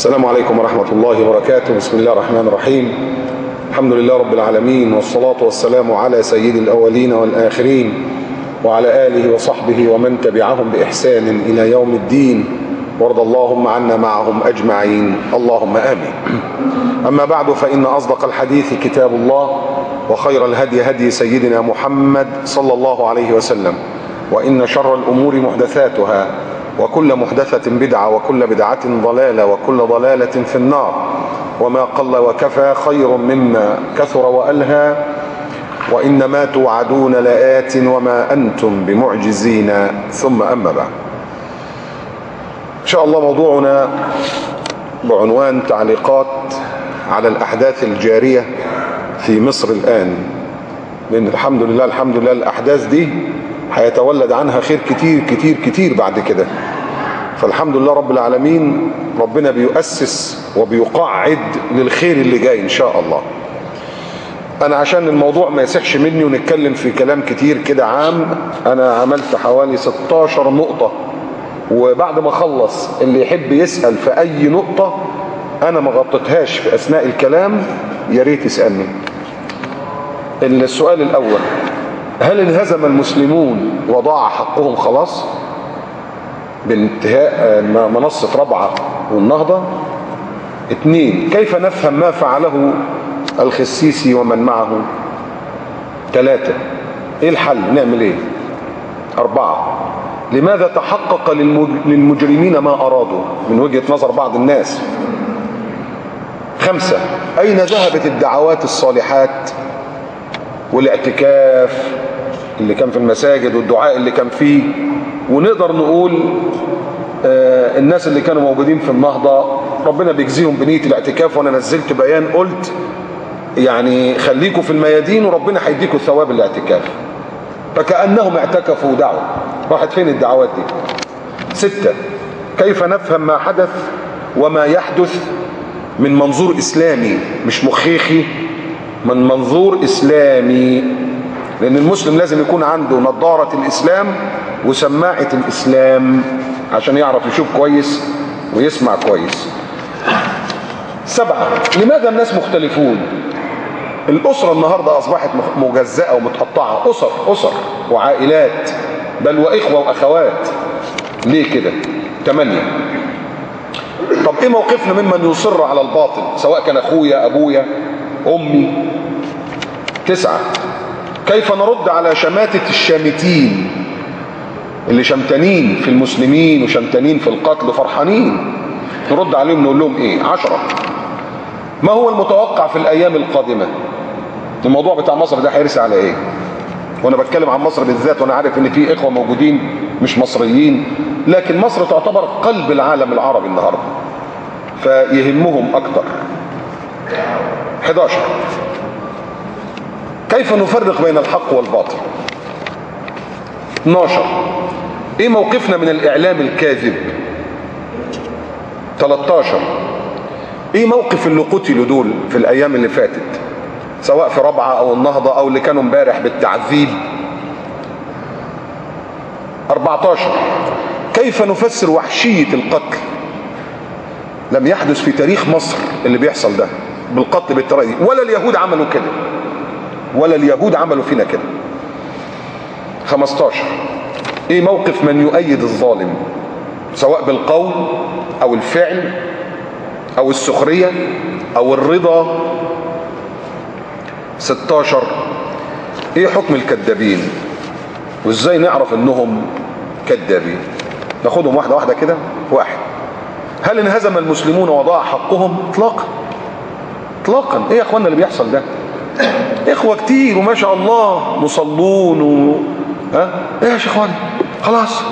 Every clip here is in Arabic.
السلام عليكم ورحمة الله وبركاته. بسم الله الرحمن الرحيم. الحمد لله رب العالمين، والصلاة والسلام على سيد الأولين والآخرين وعلى آله وصحبه ومن تبعهم بإحسان إلى يوم الدين، وارض اللهم عنا معهم أجمعين، اللهم آمين. أما بعد، فإن أصدق الحديث كتاب الله، وخير الهدي هدي سيدنا محمد صلى الله عليه وسلم، وإن شر الأمور محدثاتها، وكل محدثة بدعة، وكل بدعة ضلالة، وكل ضلالة في النار. وما قل وكفى خير مما كثر وألهى، وإنما توعدون لآت وما أنتم بمعجزين. ثم أما بعد، إن شاء الله موضوعنا بعنوان تعليقات على الأحداث الجارية في مصر الآن. لأن الحمد لله الأحداث دي هيتولد عنها خير كتير كتير كتير بعد كده. فالحمد لله رب العالمين، ربنا بيؤسس وبيقعد للخير اللي جاي إن شاء الله. أنا عشان الموضوع ما يسحش مني ونتكلم في كلام كتير كده عام، أنا عملت حوالي 16 نقطة، وبعد ما أخلص اللي يحب يسأل في أي نقطة أنا ما غطيتهاش في أثناء الكلام يا ريت يسألني. السؤال الأول: هل انهزم المسلمون وضاع حقهم خلاص بانتهاء منصة رابعة والنهضة؟ 2: كيف نفهم ما فعله الخسيسي ومن معه؟ 3: ايه الحل؟ نعمل ايه؟ 4: لماذا تحقق للمجرمين ما أرادوا من وجهة نظر بعض الناس؟ 5: أين ذهبت الدعوات الصالحات والاعتكاف اللي كان في المساجد والدعاء اللي كان فيه؟ ونقدر نقول الناس اللي كانوا موجودين في النهضة ربنا بيجزيهم بنية الاعتكاف، وانا نزلت بيان قلت يعني خليكم في الميادين وربنا هيديكم ثواب الاعتكاف، فكأنهم اعتكفوا ودعوا. راحت فين الدعوات دي؟ 6: كيف نفهم ما حدث وما يحدث من منظور إسلامي، مش مخيخي، من منظور إسلامي؟ لأن المسلم لازم يكون عنده نظارة الإسلام وسماعة الإسلام عشان يعرف يشوف كويس ويسمع كويس. 7: لماذا الناس مختلفون؟ الأسرة النهاردة أصبحت مجزأة ومتقطعة، أسر وعائلات، بل وإخوة وأخوات. ليه كده؟ 8: طب إيه موقفنا ممن يصر على الباطل، سواء كان أخويا، أبويا، أمي؟ 9: كيف نرد على شماتة الشامتين اللي شمتانين في المسلمين وشمتانين في القتل وفرحانين؟ نرد عليهم نقول لهم ايه؟ 10: ما هو المتوقع في الايام القادمة؟ الموضوع بتاع مصر ده هيرسي على ايه؟ وانا بتكلم عن مصر بالذات، وانا عارف ان في اخوة موجودين مش مصريين، لكن مصر تعتبر قلب العالم العربي النهاردة، فيهمهم اكتر. 11: كيف نفرق بين الحق والباطل؟ 12: ايه موقفنا من الاعلام الكاذب؟ 13: ايه موقف اللي قتلوا دول في الايام اللي فاتت، سواء في رابعة او النهضة او اللي كانوا امبارح بالتعذيب؟ 14: كيف نفسر وحشية القتل؟ لم يحدث في تاريخ مصر اللي بيحصل ده بالقتل بالطريقة دي، ولا اليهود عملوا كده، ولا اليهود عملوا فينا كده. 15: ايه موقف من يؤيد الظالم، سواء بالقول او الفعل او السخرية او الرضا؟ 16: ايه حكم الكذابين وازاي نعرف انهم كذابين؟ ناخدهم واحدة واحدة كده. 1: هل انهزم المسلمون وضاع حقهم؟ اطلاقا. ايه يا اخوانا اللي بيحصل ده؟ اخوة كتير وما شاء الله مصلون ايه يا شيخواني، خلاص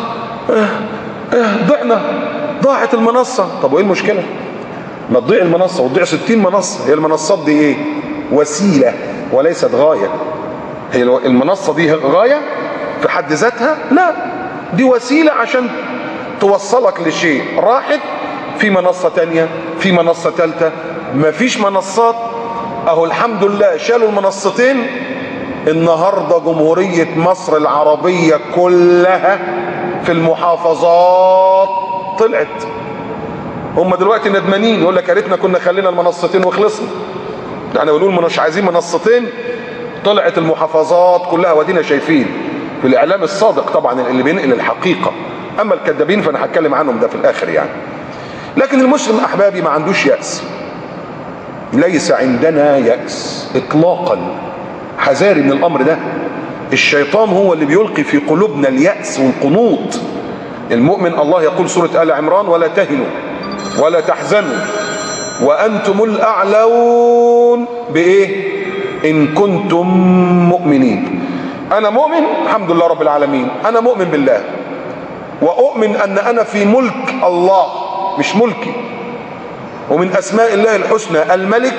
ضاعت المنصة. طب وايه المشكلة؟ ما تضيع المنصة وتضيع 60 منصة. هي المنصات دي ايه؟ وسيلة وليست غاية. هي المنصة دي غاية في حد ذاتها؟ لا، دي وسيلة عشان توصلك لشيء. راحت في منصة تانية، في منصة تالتة، مفيش منصات. اهو الحمد لله شالوا المنصتين، النهاردة جمهورية مصر العربية كلها في المحافظات طلعت. هم دلوقتي ندمانين، يقول لك يا ريتنا كنا خلينا المنصتين وخلصنا. يعني بيقولوا مش عايزين منصتين، طلعت المحافظات كلها وادينا شايفين في الاعلام الصادق طبعا اللي بينقل الحقيقه. اما الكذابين فانا هتكلم عنهم ده في الاخر يعني. لكن المسلم احبابي ما عندوش يأس، ليس عندنا يأس اطلاقا. حذاري من الامر ده، الشيطان هو اللي بيلقي في قلوبنا اليأس والقنوط. المؤمن الله يقول سورة آل عمران: ولا تهنوا ولا تحزنوا وأنتم الأعلون بإيه؟ إن كنتم مؤمنين. أنا مؤمن الحمد لله رب العالمين، أنا مؤمن بالله، وأؤمن أن أنا في ملك الله مش ملكي. ومن أسماء الله الحسنى الملك،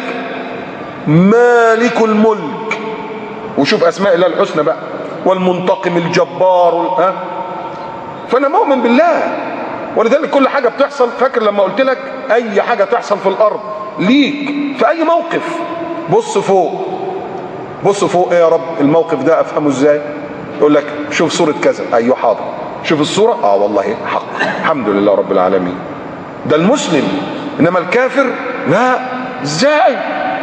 مالك الملك. وشوف أسماء الله الحسنى بقى، والمنتقم الجبار. فأنا مؤمن بالله، ولذلك كل حاجة بتحصل، فاكر لما قلت لك أي حاجة تحصل في الأرض ليك في أي موقف، بص فوق، بص فوق. إيه يا رب الموقف ده أفهمه إزاي؟ يقول لك شوف صورة كذا، أيوه حاضر. شوف الصورة، والله حق، الحمد لله رب العالمين. ده المسلم. إنما الكافر لا، إزاي؟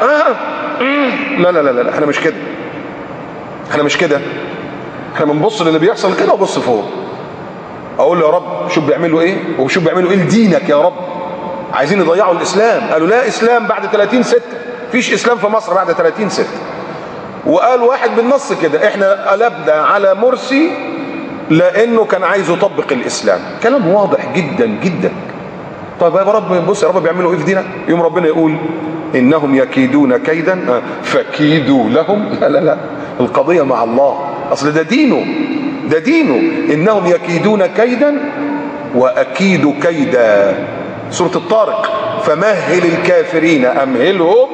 لا لا لا لا، احنا مش كده، احنا مش كده. احنا بنبص للي بيحصل كده وبص فوق. اقول له يا رب شوف بيعملوا ايه، وشوف بيعملوا ايه لدينك يا رب. عايزين يضيعوا الاسلام، قالوا لا اسلام بعد 30/6، فيش اسلام في مصر بعد 30/6. وقال واحد بالنص كده: احنا قلبنا على مرسي لانه كان عايز يطبق الاسلام. كلام واضح جدا جدا. طيب يا رب بص يا رب بيعملوا ايه في دينك؟ يوم ربنا يقول: انهم يكيدون كيدا فكيدوا لهم. لا لا لا، القضية مع الله، اصل ده دينه، ده دينه. انهم يكيدون كيدا واكيد كيدا. سورة الطارق: فمهل الكافرين امهلهم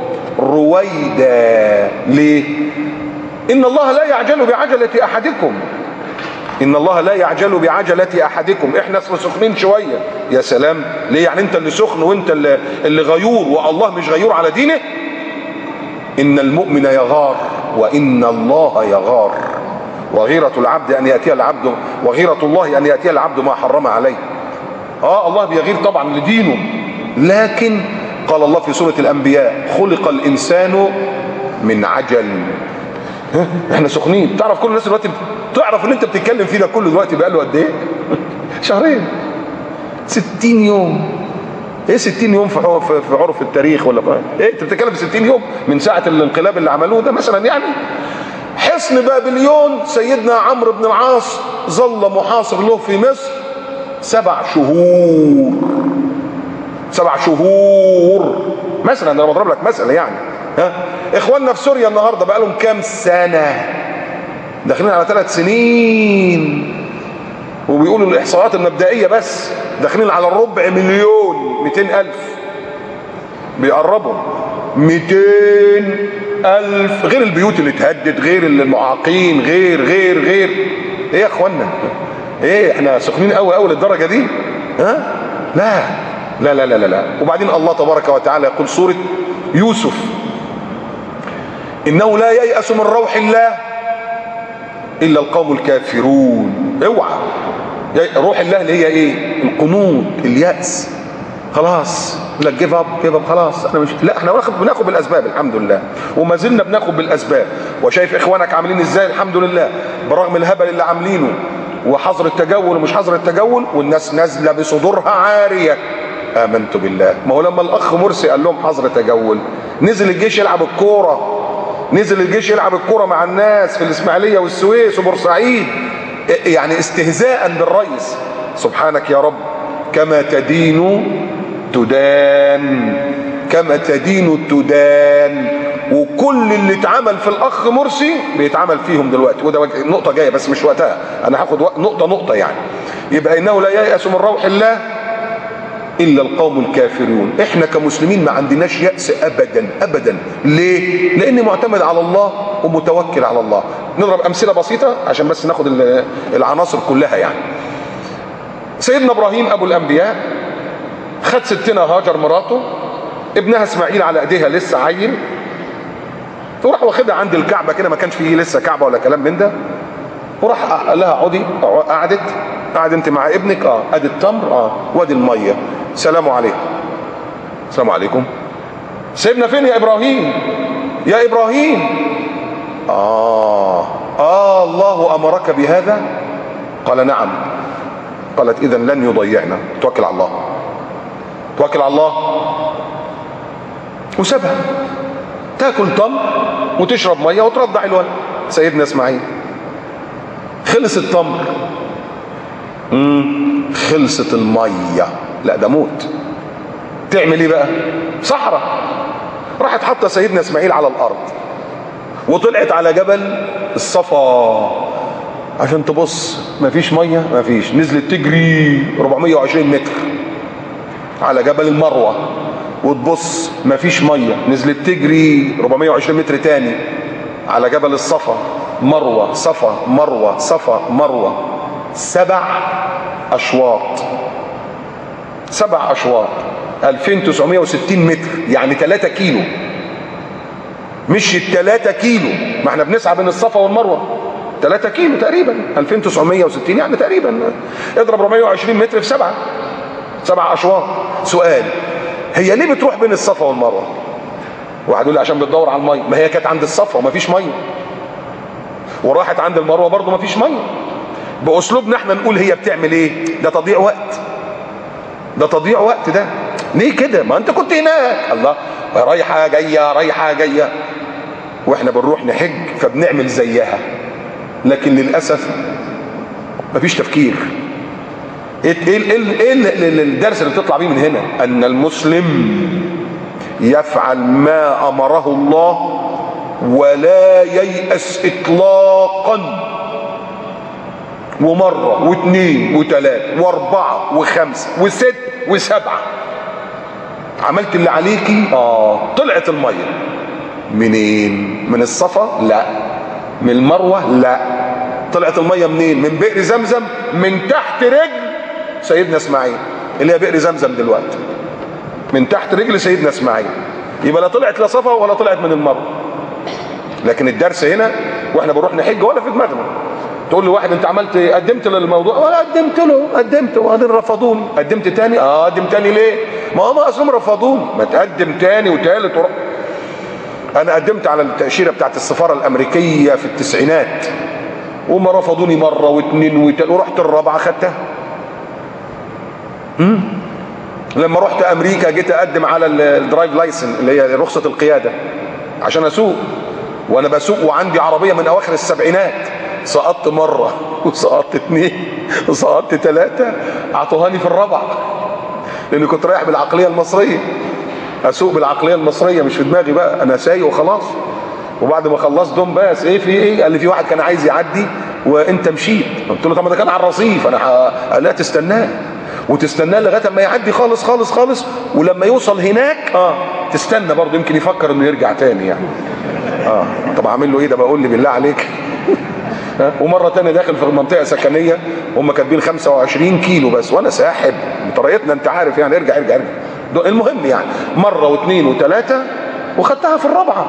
رويدا. ليه؟ ان الله لا يعجل بعجلة احدكم، ان الله لا يعجل بعجلة احدكم. احنا اصلا سخنين شوية. يا سلام، ليه يعني انت اللي سخن وانت اللي غيور والله مش غيور على دينه؟ ان المؤمن يغار وان الله يغار، وغيرة العبد ان ياتي العبد، وغيرة الله ان ياتي العبد ما حرم عليه. الله بيغير طبعا لدينه، لكن قال الله في سورة الانبياء: خلق الانسان من عجل. احنا سخنين. تعرف كل الناس دلوقتي تعرف اللي انت بتتكلم فيه ده كله دلوقتي بقى له قد ايه؟ شهرين، 60 يوم. ايه 60 يوم في عرف التاريخ ولا ايه؟ انت بتتكلم في 60 يوم من ساعه الانقلاب اللي عملوه ده مثلا يعني. حصن بابليون سيدنا عمرو بن العاص ظل محاصر له في مصر 7 شهور. 7 شهور مثلا، انا بضرب لك مثلا يعني. اخواننا في سوريا النهارده بقى لهم كام سنه؟ داخلين على 3 سنين، وبيقولوا الاحصاءات المبدئيه بس داخلين على 250,000. بيقربوا 200,000، غير البيوت اللي اتهدد، غير المعاقين، غير. ايه يا اخوانا؟ ايه احنا سخنين قوي قوي للدرجه دي؟ لا لا لا لا لا. وبعدين الله تبارك وتعالى يقول سورة يوسف: إنه لا ييأس من روح الله إلا القوم الكافرون. اوعى روح الله اللي هي ايه؟ القنوط، اليأس. خلاص لا جيف اب خلاص انا مش، لا احنا بناخد بالاسباب الحمد لله، وما زلنا بناخد بالاسباب. وشايف اخوانك عاملين ازاي الحمد لله، برغم الهبل اللي عاملينه وحظر التجول ومش حظر التجول، والناس نازله بصدورها عاريه. امنت بالله. ما هو لما الاخ مرسي قال لهم حظر تجول، نزل الجيش يلعب الكوره، نزل الجيش يلعب الكوره مع الناس في الاسماعيليه والسويس وبورسعيد، يعني استهزاء بالرئيس. سبحانك يا رب، كما تدين تدان، كما تدين تدان. وكل اللي اتعمل في الاخ مرسي بيتعمل فيهم دلوقتي، وده نقطه جايه بس مش وقتها، انا هاخد نقطه يعني. يبقى انه لا ييأس من روح الله الا القوم الكافرون. احنا كمسلمين ما عندناش يأس ابدا ابدا. ليه؟ لاني معتمد على الله ومتوكل على الله. نضرب امثله بسيطه عشان بس ناخد العناصر كلها يعني. سيدنا ابراهيم ابو الانبياء خد ستنا هاجر مراته، ابنها اسماعيل على ايديها لسه عيل، وراح واخدها عند الكعبه كده، ما كانش فيه لسه كعبه ولا كلام من ده، وراح قال لها اقعدي، قعدت، قاعد انت مع ابنك، ادي التمر، وادي الميه، سلام عليكم. السلام عليكم. سيبنا فين يا ابراهيم؟ يا ابراهيم، الله امرك بهذا؟ قال نعم. قالت اذا لن يضيعنا، توكل على الله، توكل على الله. وسابها تاكل تمر وتشرب ميه وترضع الولد سيدنا اسماعيل. خلص التمر، خلصت الميه، لا ده موت. تعمل ايه بقى؟ صحراء. راحت حاطه سيدنا اسماعيل على الارض وطلعت على جبل الصفا عشان تبص، مفيش ميه، مفيش. نزلت تجري 420 متر على جبل المروه وتبص، مفيش ميه. نزلت تجري 420 متر تاني على جبل الصفا، مروه صفا مروه صفا مروه، 7 أشواط، 7 أشواط، 2960 متر، يعني 3 كيلو. مش 3 كيلو، ما احنا بنسعى بين الصفا والمروه 3 كيلو تقريبا، 2960 يعني تقريبا اضرب 420 متر في 7 أشواط. سؤال، هي ليه بتروح بين الصفا والمروه؟ واحد يقول لي عشان بتدور على الميه. ما هي كانت عند الصفا ومفيش ميه، وراحت عند المروه برضه مفيش ميه. باسلوبنا احنا نقول هي بتعمل ايه؟ ده تضييع وقت، ده تضييع وقت. ده ليه كده؟ ما انت كنت هناك، الله، رايحه جايه رايحه جايه. واحنا بنروح نحج فبنعمل زيها، لكن للاسف مفيش تفكير. ايه الدرس اللي بتطلع بيه من هنا؟ ان المسلم يفعل ما امره الله ولا ييأس اطلاقا. ومره واثنين وثلاثه واربعه وخمسه وست وسبعه عملت اللي عليكي. طلعت الميه منين؟ من الصفا؟ لا. من المروه؟ لا. طلعت الميه منين؟ من بئر زمزم، من تحت رجل سيدنا اسماعيل، اللي هي بئر زمزم دلوقتي، من تحت رجل سيدنا اسماعيل. يبقى لا طلعت لا صفا ولا طلعت من المروه. لكن الدرس هنا واحنا بنروح نحج ولا في دماغنا. تقول له واحد انت عملت ايه؟ قدمت للموضوع؟ ولا قدمت وبعدين رفضوني. قدمت تاني؟ قدم تاني ليه؟ ما هم اصلا رفضوني. ما تقدم تاني وتالت انا قدمت على التاشيره بتاعت السفاره الامريكيه في التسعينات، وما رفضوني مره واثنين وثلاثه، ورحت الرابعه خدتها. لما رحت امريكا جيت اقدم على الدرايف لايسن اللي هي رخصه القياده عشان اسوق، وانا بسوق وعندي عربيه من اواخر السبعينات، سقطت مره وسقطت 2 وسقطت 3، اعطوهاني في الرابعه لاني كنت رايح بالعقليه المصريه، اسوق بالعقليه المصريه مش في دماغي بقى، انا سايق وخلاص. وبعد ما خلصت دم بس ايه في ايه؟ قال لي في واحد كان عايز يعدي وانت مشيت. قلت له طب ما ده كان على الرصيف. قال لا تستناه، وتستناه لغايه ما يعدي خالص خالص خالص، ولما يوصل هناك تستنى برضه يمكن يفكر انه يرجع تاني يعني. طب اعمل له ايه ده؟ بقول لي بالله عليك. ومره تانية داخل في منطقه سكنيه هم كاتبين 25 كيلو بس، وانا ساحب طريقتنا انت عارف يعني، ارجع ارجع ارجع. المهم يعني مره واثنين وثلاثه وخدتها في الرابعه.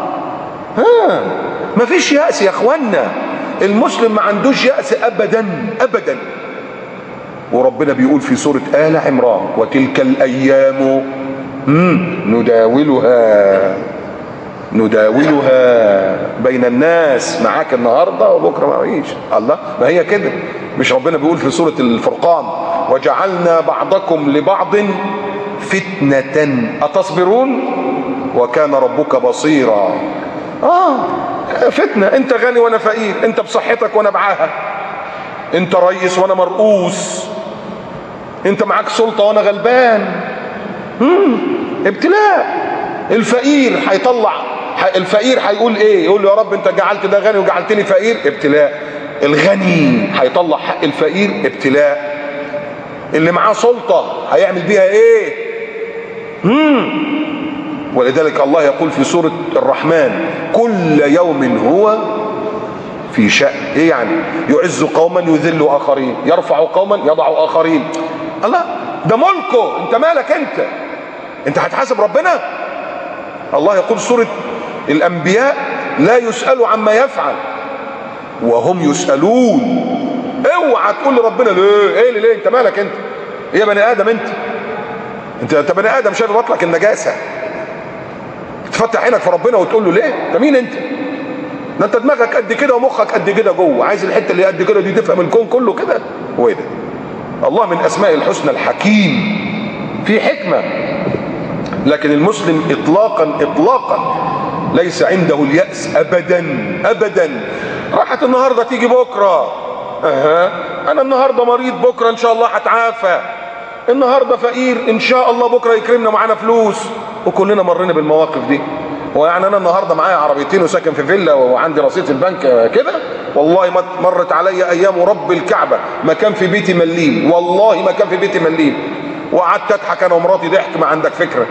مفيش يأس يا اخوانا، المسلم ما عندوش يأس ابدا ابدا. وربنا بيقول في سوره آل عمران وتلك الايام نداولها بين الناس، معاك النهارده وبكره ما فيش. الله، ما هي كده. مش ربنا بيقول في سوره الفرقان وجعلنا بعضكم لبعض فتنة أتصبرون وكان ربك بصيرا. فتنة، انت غني وانا فقير، انت بصحتك وانا بعاهة، انت رئيس وانا مرؤوس، انت معاك سلطة وانا غلبان. ابتلاء. الفقير هيطلع، الفقير هيقول ايه؟ يقول له يا رب انت جعلت ده غني وجعلتني فقير، ابتلاء. الغني هيطلع حق الفقير، ابتلاء. اللي معاه سلطة هيعمل بيها ايه؟ ولذلك الله يقول في سورة الرحمن كل يوم هو في شأن. ايه يعني؟ يعز قوما يذل اخرين، يرفع قوما يضع اخرين. الله، ده ملكه، انت مالك؟ انت هتحاسب ربنا. الله يقول سورة الانبياء لا يسأل عما يفعل وهم يسألون. اوعى تقول لربنا ليه، ايه ليه؟ انت مالك انت؟ ايه يا بني ادم انت بني ادم شايف بطلك النجاسه، تفتح عينك في ربنا وتقول له ليه؟ انت مين انت؟ ده انت دماغك قد كده ومخك قد كده جوه، عايز الحته اللي قد كده دي تفهم الكون كله كده؟ هو ايه ده؟ الله من اسماء الحسنى الحكيم، في حكمه. لكن المسلم اطلاقا ليس عنده اليأس ابدا. راحت النهارده تيجي بكره، انا النهارده مريض بكره ان شاء الله هتعافى، النهارده فقير ان شاء الله بكره يكرمنا معانا فلوس. وكلنا مرينا بالمواقف دي. ويعني انا النهارده معايا عربيتين وساكن في فيلا وعندي رصيد في البنك كده، والله ما مرت عليا ايام ورب الكعبه ما كان في بيتي مليم، والله ما كان في بيتي مليم، وقعدت اضحك انا ومراتي ضحك ما عندك فكره،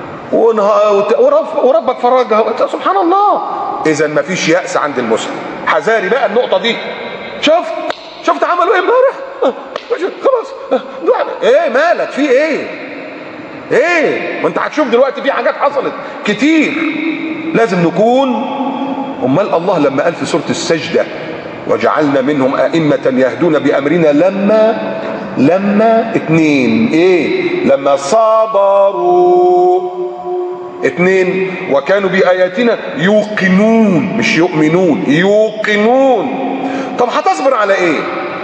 وربك فرجها. سبحان الله. اذا ما فيش يأس عند المسلم. حذاري بقى النقطه دي. شفت عملوا ايه امبارح؟ خلاص ايه مالك في ايه؟ ما انت هتشوف دلوقتي في حاجات حصلت كتير. لازم نكون. امال الله لما قال في سوره السجده وجعلنا منهم ائمه يهدون بامرنا لما اتنين ايه؟ لما صبروا، اتنين، وكانوا بآياتنا يوقنون، مش يؤمنون، يوقنون. طب هتصبر على ايه؟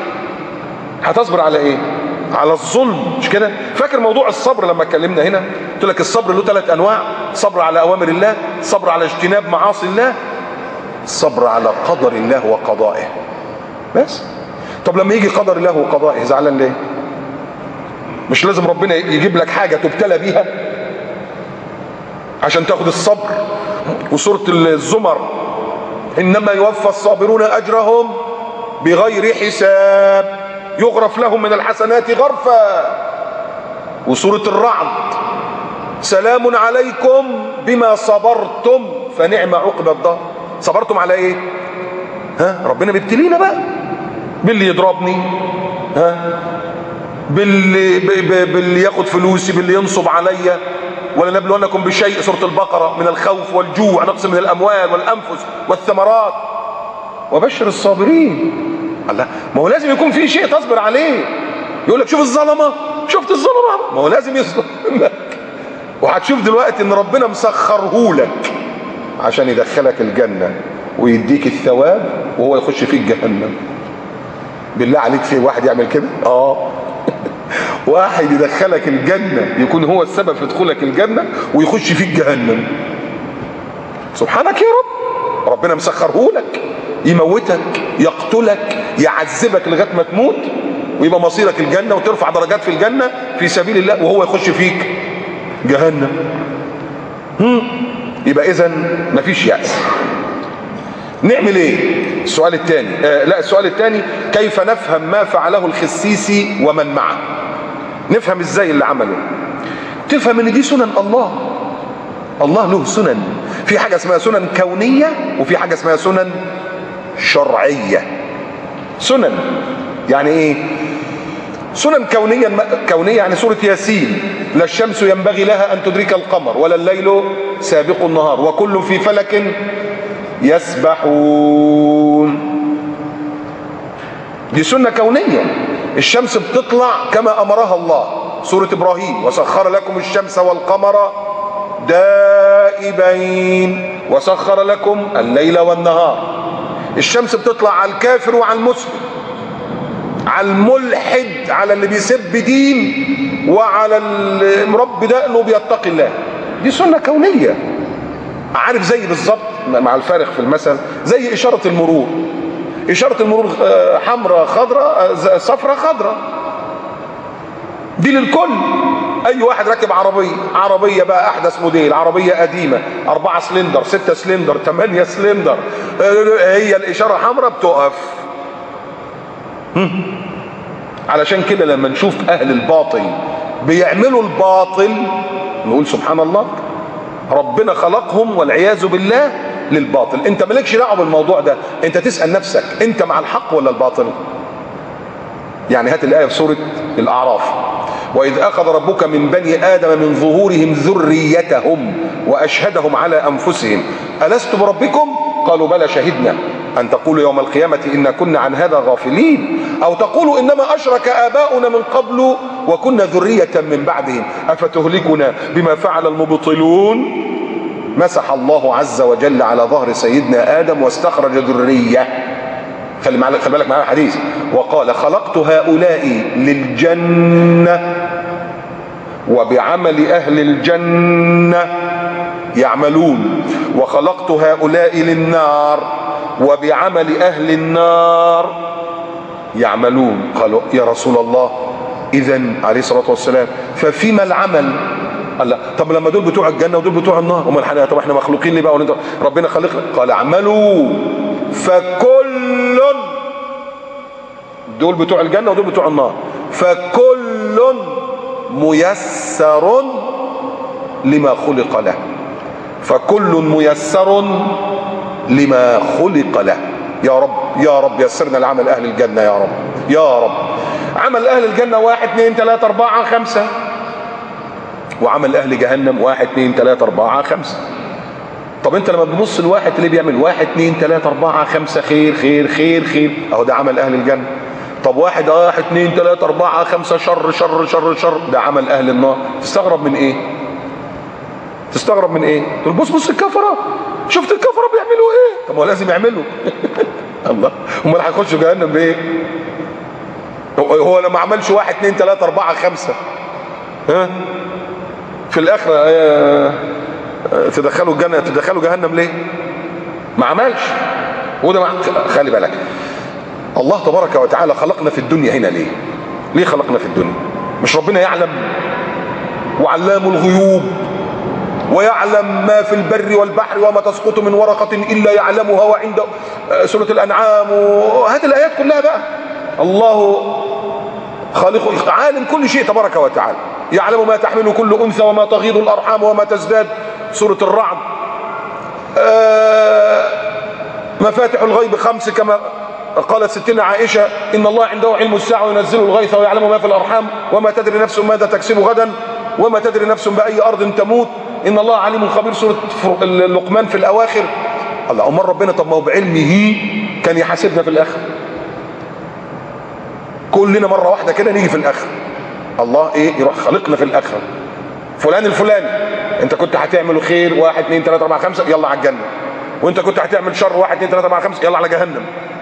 على الظلم، مش كده؟ فاكر موضوع الصبر لما اتكلمنا هنا؟ قلت لك الصبر له 3 انواع: صبر على اوامر الله، صبر على اجتناب معاصي الله، صبر على قدر الله وقضائه. بس. طب لما يجي قدر الله وقضائه زعلان ليه؟ مش لازم ربنا يجيب لك حاجه تبتلى بيها عشان تاخد الصبر؟ وسوره الزمر انما يوفى الصابرون اجرهم بغير حساب يغرف لهم من الحسنات غرفا. وسوره الرعد سلام عليكم بما صبرتم فنعم عقبى الدار. صبرتم على ايه؟ ربنا بيبتلينا بقى باللي يضربني، باللي ياخد فلوسي، باللي ينصب عليا. ولنبلونكم بشيء، سوره البقره، من الخوف والجوع، نقص من الاموال والانفس والثمرات وبشر الصابرين. الله، ما هو لازم يكون في شيء تصبر عليه. يقول لك شوف الظلمه، شفت الظلمه، ما هو لازم يصبر لك. وهتشوف دلوقتي ان ربنا مسخره لك عشان يدخلك الجنه ويديك الثواب وهو يخش فيك جهنم. بالله عليك في واحد يعمل كده؟ واحد يدخلك الجنه يكون هو السبب في دخولك الجنه ويخش فيك جهنم. سبحانك يا رب. ربنا مسخره لك، يموتك، يقتلك، يعذبك لغايه ما تموت ويبقى مصيرك الجنه وترفع درجات في الجنه في سبيل الله وهو يخش فيك جهنم. يبقى اذا مفيش يأس. نعمل ايه؟ السؤال الثاني، السؤال الثاني كيف نفهم ما فعله الخسيسي ومن معه؟ نفهم ازاي اللي عمله؟ تفهم ان دي سنن الله. الله له سنن، في حاجه اسمها سنن كونيه وفي حاجه اسمها سنن شرعيه. سنن يعني ايه؟ سنن كونيه يعني سوره ياسين: لا الشمس ينبغي لها ان تدرك القمر ولا الليل سابق النهار وكل في فلك يسبحون. دي سنه كونيه. الشمس بتطلع كما امرها الله، سوره ابراهيم: وسخر لكم الشمس والقمر دائبين وسخر لكم الليل والنهار. الشمس بتطلع على الكافر وعلى المسلم، على الملحد، على اللي بيسب دين، وعلى المربي دقنه بيتقي الله. دي سنه كونيه. عارف زي بالظبط مع الفارق في المثل زي اشاره المرور. اشاره المرور حمراء خضراء صفراء خضراء، دي للكل. اي واحد راكب عربيه بقى احدث موديل، عربيه قديمه 4 سلندر 6 سلندر 8 سلندر، هي الاشاره حمراء بتقف. علشان كده لما نشوف اهل الباطل بيعملوا الباطل نقول سبحان الله، ربنا خلقهم والعياذ بالله للباطل. انت مالكش دعوه بالموضوع ده، انت تسال نفسك انت مع الحق ولا الباطل؟ يعني هات الايه في سوره الاعراف: واذ اخذ ربك من بني ادم من ظهورهم ذريتهم واشهدهم على انفسهم الست بربكم قالوا بلى شهدنا أن تقولوا يوم القيامة إنا كنا عن هذا غافلين، أو تقولوا إنما أشرك آباؤنا من قبل وكنا ذرية من بعدهم أفتهلكنا بما فعل المبطلون. مسح الله عز وجل على ظهر سيدنا آدم واستخرج ذرية. خلي بالك معايا الحديث. وقال خلقت هؤلاء للجنة وبعمل أهل الجنة يعملون، وخلقت هؤلاء للنار وبعمل أهل النار يعملون. قالوا يا رسول الله إذن عليه الصلاة والسلام ففيما العمل؟ قال لا. طب لما دول بتوع الجنة ودول بتوع النار امال طب احنا مخلوقين ليه بقى ربنا خلقنا؟ قال اعملوا فكل، دول بتوع الجنة ودول بتوع النار، فكل ميسر لما خلق له، فكل ميسر لما خلق له. يا رب يا رب يسرنا لعمل أهل الجنة يا رب يا رب. عمل أهل الجنة 1 2 3 4 5، وعمل أهل جهنم 1 2 3 4 5. طب انت لما بتبص الواحد اللي بيعمل 1 2 3 4 5 خير خير خير خير، اهو ده عمل أهل الجنة. طب 1 2 3 4 5 شر شر شر شر، ده عمل أهل النار. تستغرب من ايه؟ تستغرب من ايه؟ تقول بص الكفرة، شفت الكفرة بيعملوا ايه؟ طب ما هو لازم يعملوا الله، امال هيخشوا جهنم بايه؟ هو لما عملش 1 2 3 4 5 ها في الاخره تدخلوا الجنه تدخلوا جهنم ليه؟ ما عملش. وده خلي بالك، الله تبارك وتعالى خلقنا في الدنيا هنا ليه؟ ليه خلقنا في الدنيا؟ مش ربنا يعلم وعلام الغيوب ويعلم ما في البر والبحر وما تسقط من ورقة إلا يعلمها وعنده سورة الأنعام وهذه الآيات كلها بقى. الله خالق عالم كل شيء تبارك وتعالى، يعلم ما تحمل كل أنثى وما تغيض الأرحام وما تزداد سورة الرعد. مفاتح الغيب 5 كما قالت ستنا عائشة إن الله عنده علم الساعة وينزل الغيث ويعلم ما في الأرحام وما تدري نفس ماذا تكسب غدا وما تدري نفس بأي أرض تموت إن الله عليم خبير سورة اللقمان في الأواخر. الله أمر ربنا طب ما هو بعلمه كان يحاسبنا في الآخر، كلنا مرة واحدة كده نيجي في الآخر. الله إيه يروح خلقنا في الآخر فلان الفلاني أنت كنت هتعمل خير 1 2 3 4 5 يلا على الجنة، وأنت كنت هتعمل شر 1 2 3 4 5 يلا على جهنم.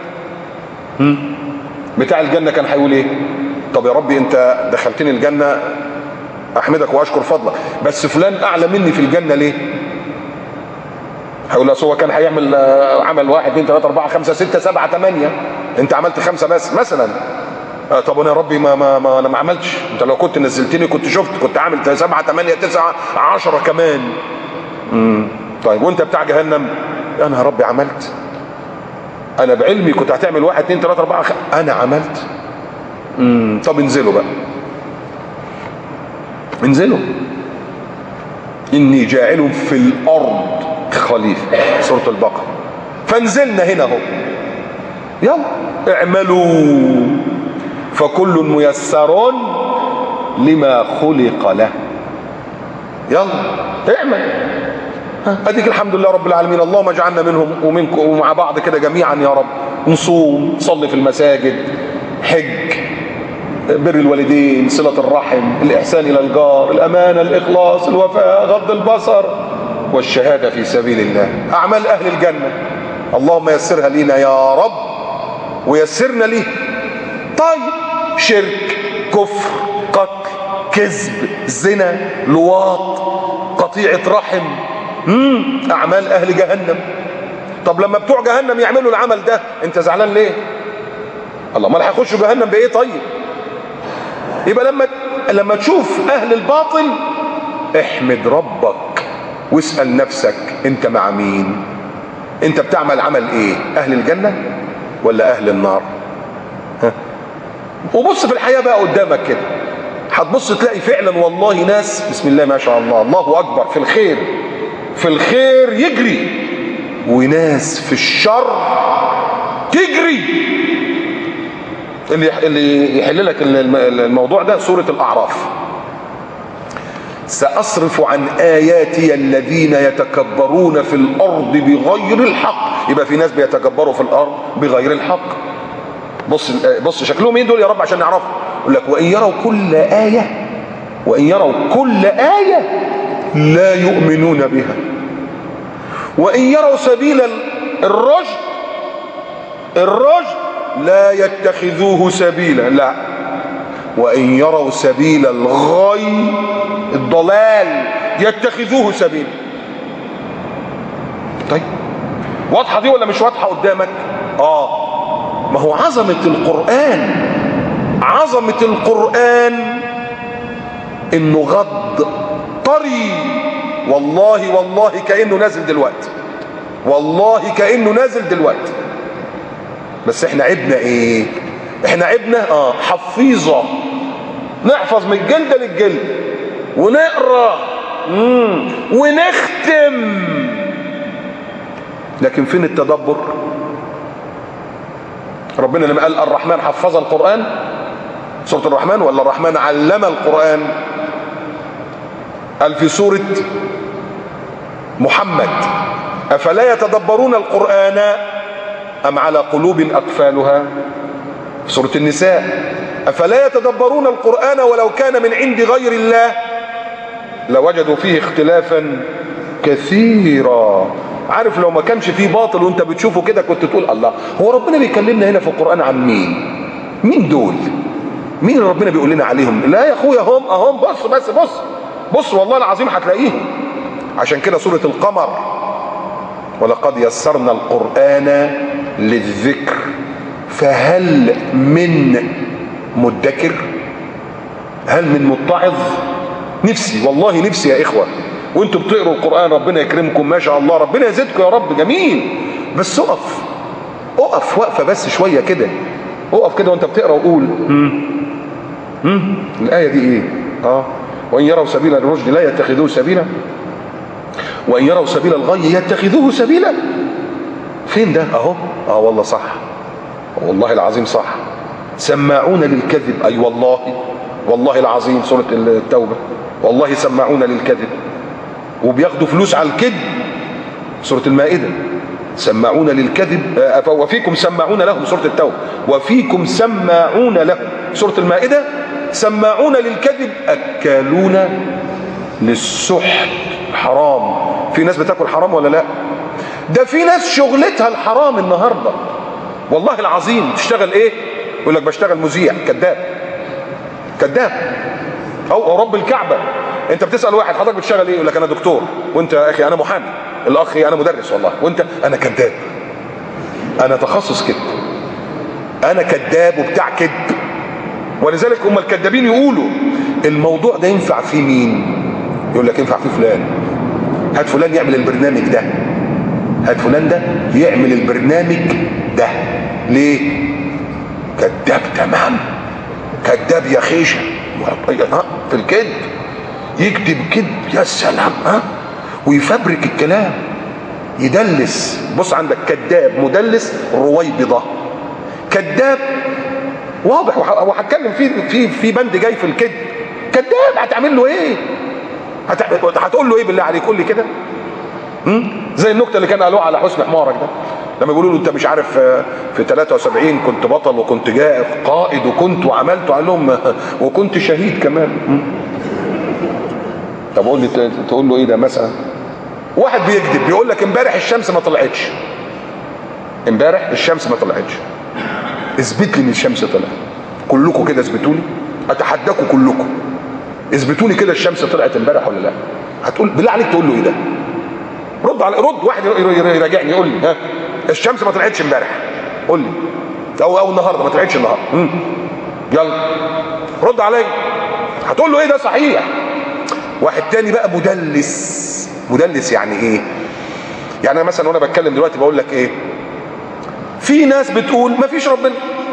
بتاع الجنة كان هيقول إيه؟ طب يا ربي أنت دخلتني الجنة أحمدك وأشكر فضلك، بس فلان أعلى مني في الجنة ليه؟ هيقول هو كان هيعمل عمل 1 2 3 4 5 6 7 8، أنت عملت 5 بس مثلا. طب أنا يا ربي ما أنا ما عملتش، أنت لو كنت نزلتني كنت شفت كنت عامل 7 8 9 10 كمان. طيب وأنت بتاع جهنم أنا يا ربي عملت، أنا بعلمي كنت هتعمل 1 2 3 4 5 أنا عملت. طب انزلوا بقى، انزلوا إني جاعل في الأرض خليفة سورة البقرة. فانزلنا هنا اهو يلا اعملوا فكل ميسر لما خلق له. يلا اعمل. اديك الحمد لله رب العالمين، اللهم اجعلنا منهم ومنكم ومع بعض كده جميعا يا رب. نصوم، نصلي في المساجد، حج، بر الوالدين، صلة الرحم، الإحسان إلى الجار، الأمانة، الإخلاص، الوفاء، غض البصر، والشهادة في سبيل الله، أعمال أهل الجنة. اللهم يسرها لنا يا رب ويسرنا ليه. طيب شرك، كفر، قتل، كذب، زنا، لواط، قطيعة رحم، أعمال أهل جهنم. طب لما بتوع جهنم يعملوا العمل ده أنت زعلان ليه؟ الله ما هيخشوا جهنم بإيه طيب؟ يبقى لما تشوف أهل الباطل احمد ربك واسأل نفسك انت مع مين؟ انت بتعمل عمل ايه؟ اهل الجنة ولا اهل النار؟ وبص في الحياة بقى قدامك كده هتبص تلاقي فعلا والله ناس بسم الله ما شاء الله الله اكبر في الخير، في الخير يجري، وناس في الشر تجري. اللي يحل لك الموضوع ده سورة الأعراف. سأصرف عن آياتي الذين يتكبرون في الأرض بغير الحق. يبقى في ناس بيتكبروا في الأرض بغير الحق. بص شكلهم ايه دول يا رب عشان نعرفهم. يقول لك وإن يروا كل آية، وإن يروا كل آية لا يؤمنون بها، وإن يروا سبيل الرشد لا يتخذوه سبيلا. لا، وإن يروا سبيل الغي الضلال يتخذوه سبيلا. طيب واضحة دي ولا مش واضحة قدامك؟ ما هو عظمة القرآن، عظمة القرآن انه غض طري، والله كأنه نازل دلوقتي، والله كأنه نازل دلوقتي. بس احنا عيبنا ايه؟ احنا عيبنا حفيظة، نحفظ من الجلد للجلد ونقرأ ونختم، لكن فين التدبر؟ ربنا لما قال الرحمن حفظ القرآن سورة الرحمن، ولا الرحمن علم القرآن؟ قال في سورة محمد أفلا يتدبرون القرآن أم على قلوب أقفالها؟ في سورة النساء أفلا يتدبرون القرآن ولو كان من عند غير الله لوجدوا فيه اختلافا كثيرا. عارف لو ما كانش فيه باطل وانت بتشوفه كده كنت تقول الله، هو ربنا بيكلمنا هنا في القرآن عن مين دول؟ مين اللي ربنا بيقول لنا عليهم؟ لا يا اخويا هم بص والله العظيم هتلاقيهم. عشان كده سورة القمر ولقد يسرنا القرآن للذكر فهل من مدكر، هل من متعظ؟ نفسي والله نفسي يا اخوة وانتوا بتقروا القرآن ربنا يكرمكم ما شاء الله، ربنا يزيدكم يا رب، جميل، بس اقف وقفة بس شوية كده، اقف كده وانت بتقرا وقول الآية دي ايه؟ وإن يروا سبيل الرشد لا يتخذوه سبيلا وإن يروا سبيل الغي يتخذوه سبيلا. فين ده؟ والله صح، والله العظيم صح. سماعون للكذب، أي والله العظيم سورة التوبة والله سماعون للكذب، وبياخدوا فلوس على الكذب. سورة المائدة سماعون للكذب، وفيكم سماعون لهم سورة التوبة، وفيكم سماعون لهم سورة المائدة. سماعون للكذب أكالون للسحت، حرام. في ناس بتاكل حرام ولا لا؟ ده في ناس شغلتها الحرام النهارده والله العظيم. تشتغل ايه؟ يقول لك بشتغل مذيع. كذاب او رب الكعبة. انت بتسأل واحد حضرتك بتشتغل ايه؟ يقول لك انا دكتور. وانت يا اخي انا محامي. الاخ انا مدرس والله. وانت؟ انا كذاب، انا تخصص كذب، انا كذاب وبتاع كذب. ولذلك هم الكذابين يقولوا الموضوع ده ينفع فيه مين؟ يقول لك ينفع فيه فلان، هات فلان يعمل البرنامج ده، هات فلان ده يعمل البرنامج ده. ليه؟ كذاب تمام، كذاب يا خيشه في الكذب، يكذب كذب يا سلام ويفبرك الكلام، يدلس. بص عندك كذاب، مدلس، رويبضه. كذاب واضح، وهتكلم في بند جاي في الكذب. كذاب هتعمل له ايه؟ هتقول له ايه بالله عليك؟ قول لي كده. زي النكته اللي كان قالوها على حسن حمارك ده، لما بيقولوا له انت مش عارف في 73 كنت بطل وكنت قائد وكنت وعملت، قال لهم وكنت شهيد كمان. طب قول لي تقول له ايه ده مثلا؟ واحد بيكذب بيقول لك امبارح الشمس ما طلعتش، امبارح الشمس ما طلعتش. اثبت لي ان الشمس طلعت. كلكم كده اثبتوا لي، اتحداكم كلكم اثبتوا لي كده الشمس طلعت امبارح ولا لا. هتقول بالله عليك تقول له ايه ده؟ رد واحد يراجعني يقول لي الشمس ما طلعتش امبارح، قول لي، او النهارده ما طلعتش النهارده. يلا رد عليا. هتقول له ايه ده؟ صحيح. واحد تاني بقى مدلس يعني ايه؟ يعني انا مثلا وانا بتكلم دلوقتي بقول لك ايه؟ في ناس بتقول ما فيش ربنا،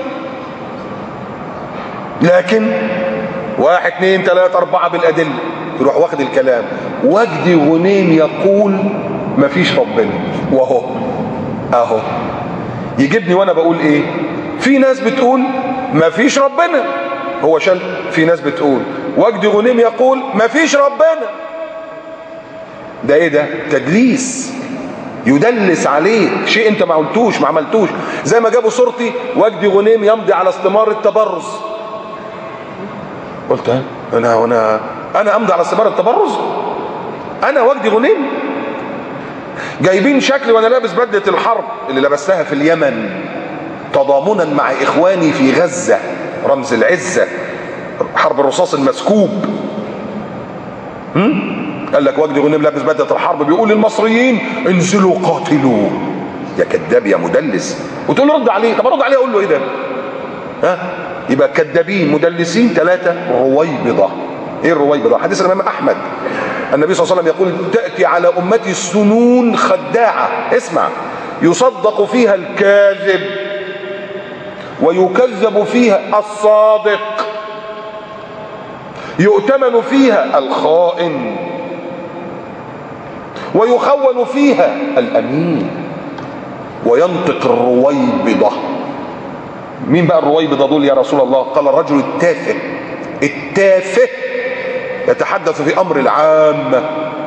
لكن 1 2 3 4 بالادله تروح واخد الكلام. وجدي غنيم يقول ما فيش ربنا، اهو يجيبني وانا بقول ايه؟ في ناس بتقول ما فيش ربنا هو شال. في ناس بتقول وجدي غنيم يقول مفيش ربنا. ده ايه ده؟ تدليس، يدلس عليك شيء انت ما قلتوش ما عملتوش. زي ما جابوا صورتي وجدي غنيم يمضي على استمار التبرز، قلت انا امضي على استمار التبرز؟ انا وجدي غنيم؟ جايبين شكلي وانا لابس بدله الحرب اللي لبستها في اليمن تضامنا مع اخواني في غزه، رمز العزه، حرب الرصاص المسكوب. قال لك وجدي غنيم لابس بدله الحرب بيقول للمصريين انزلوا قاتلوا. يا كذاب يا مدلس. وتقول له رد عليه. طب ارد عليه اقول له ايه ده؟ ها؟ يبقى كذابين مدلسين. 3 رويبضه. ايه الرويبضه؟ حديث الامام احمد، النبي صلى الله عليه وسلم يقول تاتي على امتي سنون خداعه، اسمع، يصدق فيها الكاذب ويكذب فيها الصادق، يؤتمن فيها الخائن ويخون فيها الامين، وينطق الرويبضه. مين بقى الرويبضه دول يا رسول الله؟ قال الرجل التافه. التافه يتحدث في امر العامه.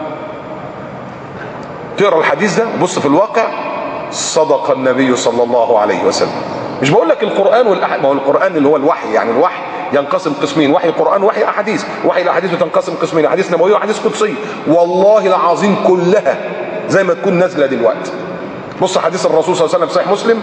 تقرا الحديث ده بص في الواقع، صدق النبي صلى الله عليه وسلم. مش بقول لك القران والأحاديث، ما هو القران اللي هو الوحي، يعني الوحي ينقسم قسمين، وحي قرآن وحي أحاديث. وحي الأحاديث بتنقسم قسمين، أحاديث نبوية وأحاديث قدسية. والله العظيم كلها زي ما تكون نازلة دلوقتي. بص حديث الرسول صلى الله عليه وسلم صحيح مسلم،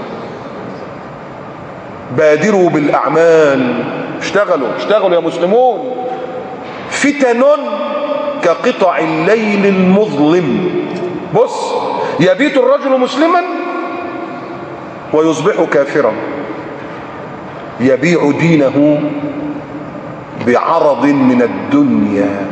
بادروا بالأعمال، اشتغلوا يا مسلمون، فتن كقطع الليل المظلم. بص، يبيت الرجل مسلما ويصبح كافرا، يبيع دينه بعرض من الدنيا.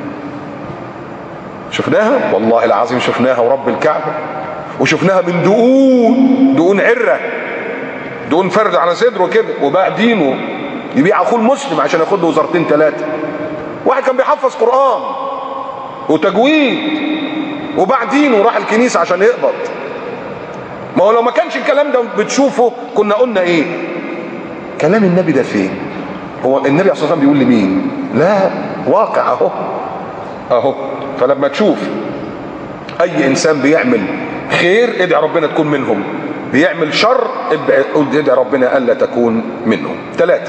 شفناها والله العظيم، شفناها ورب الكعبة، وشفناها من دقون عرة، دقون فرد على صدره كده، وباع دينه يبيع اخوه المسلم عشان ياخد له وزارتين 3. واحد كان بيحفظ قرآن وتجويد وباع دينه وراح الكنيسة عشان يقبض. ما هو لو ما كانش الكلام ده بتشوفه كنا قلنا ايه؟ كلام النبي ده فين؟ هو النبي عليه الصلاه والسلام بيقول لمين؟ لا، واقع اهو. فلما تشوف اي انسان بيعمل خير ادعي ربنا تكون منهم، بيعمل شر ادعي ربنا الا تكون منهم. 3،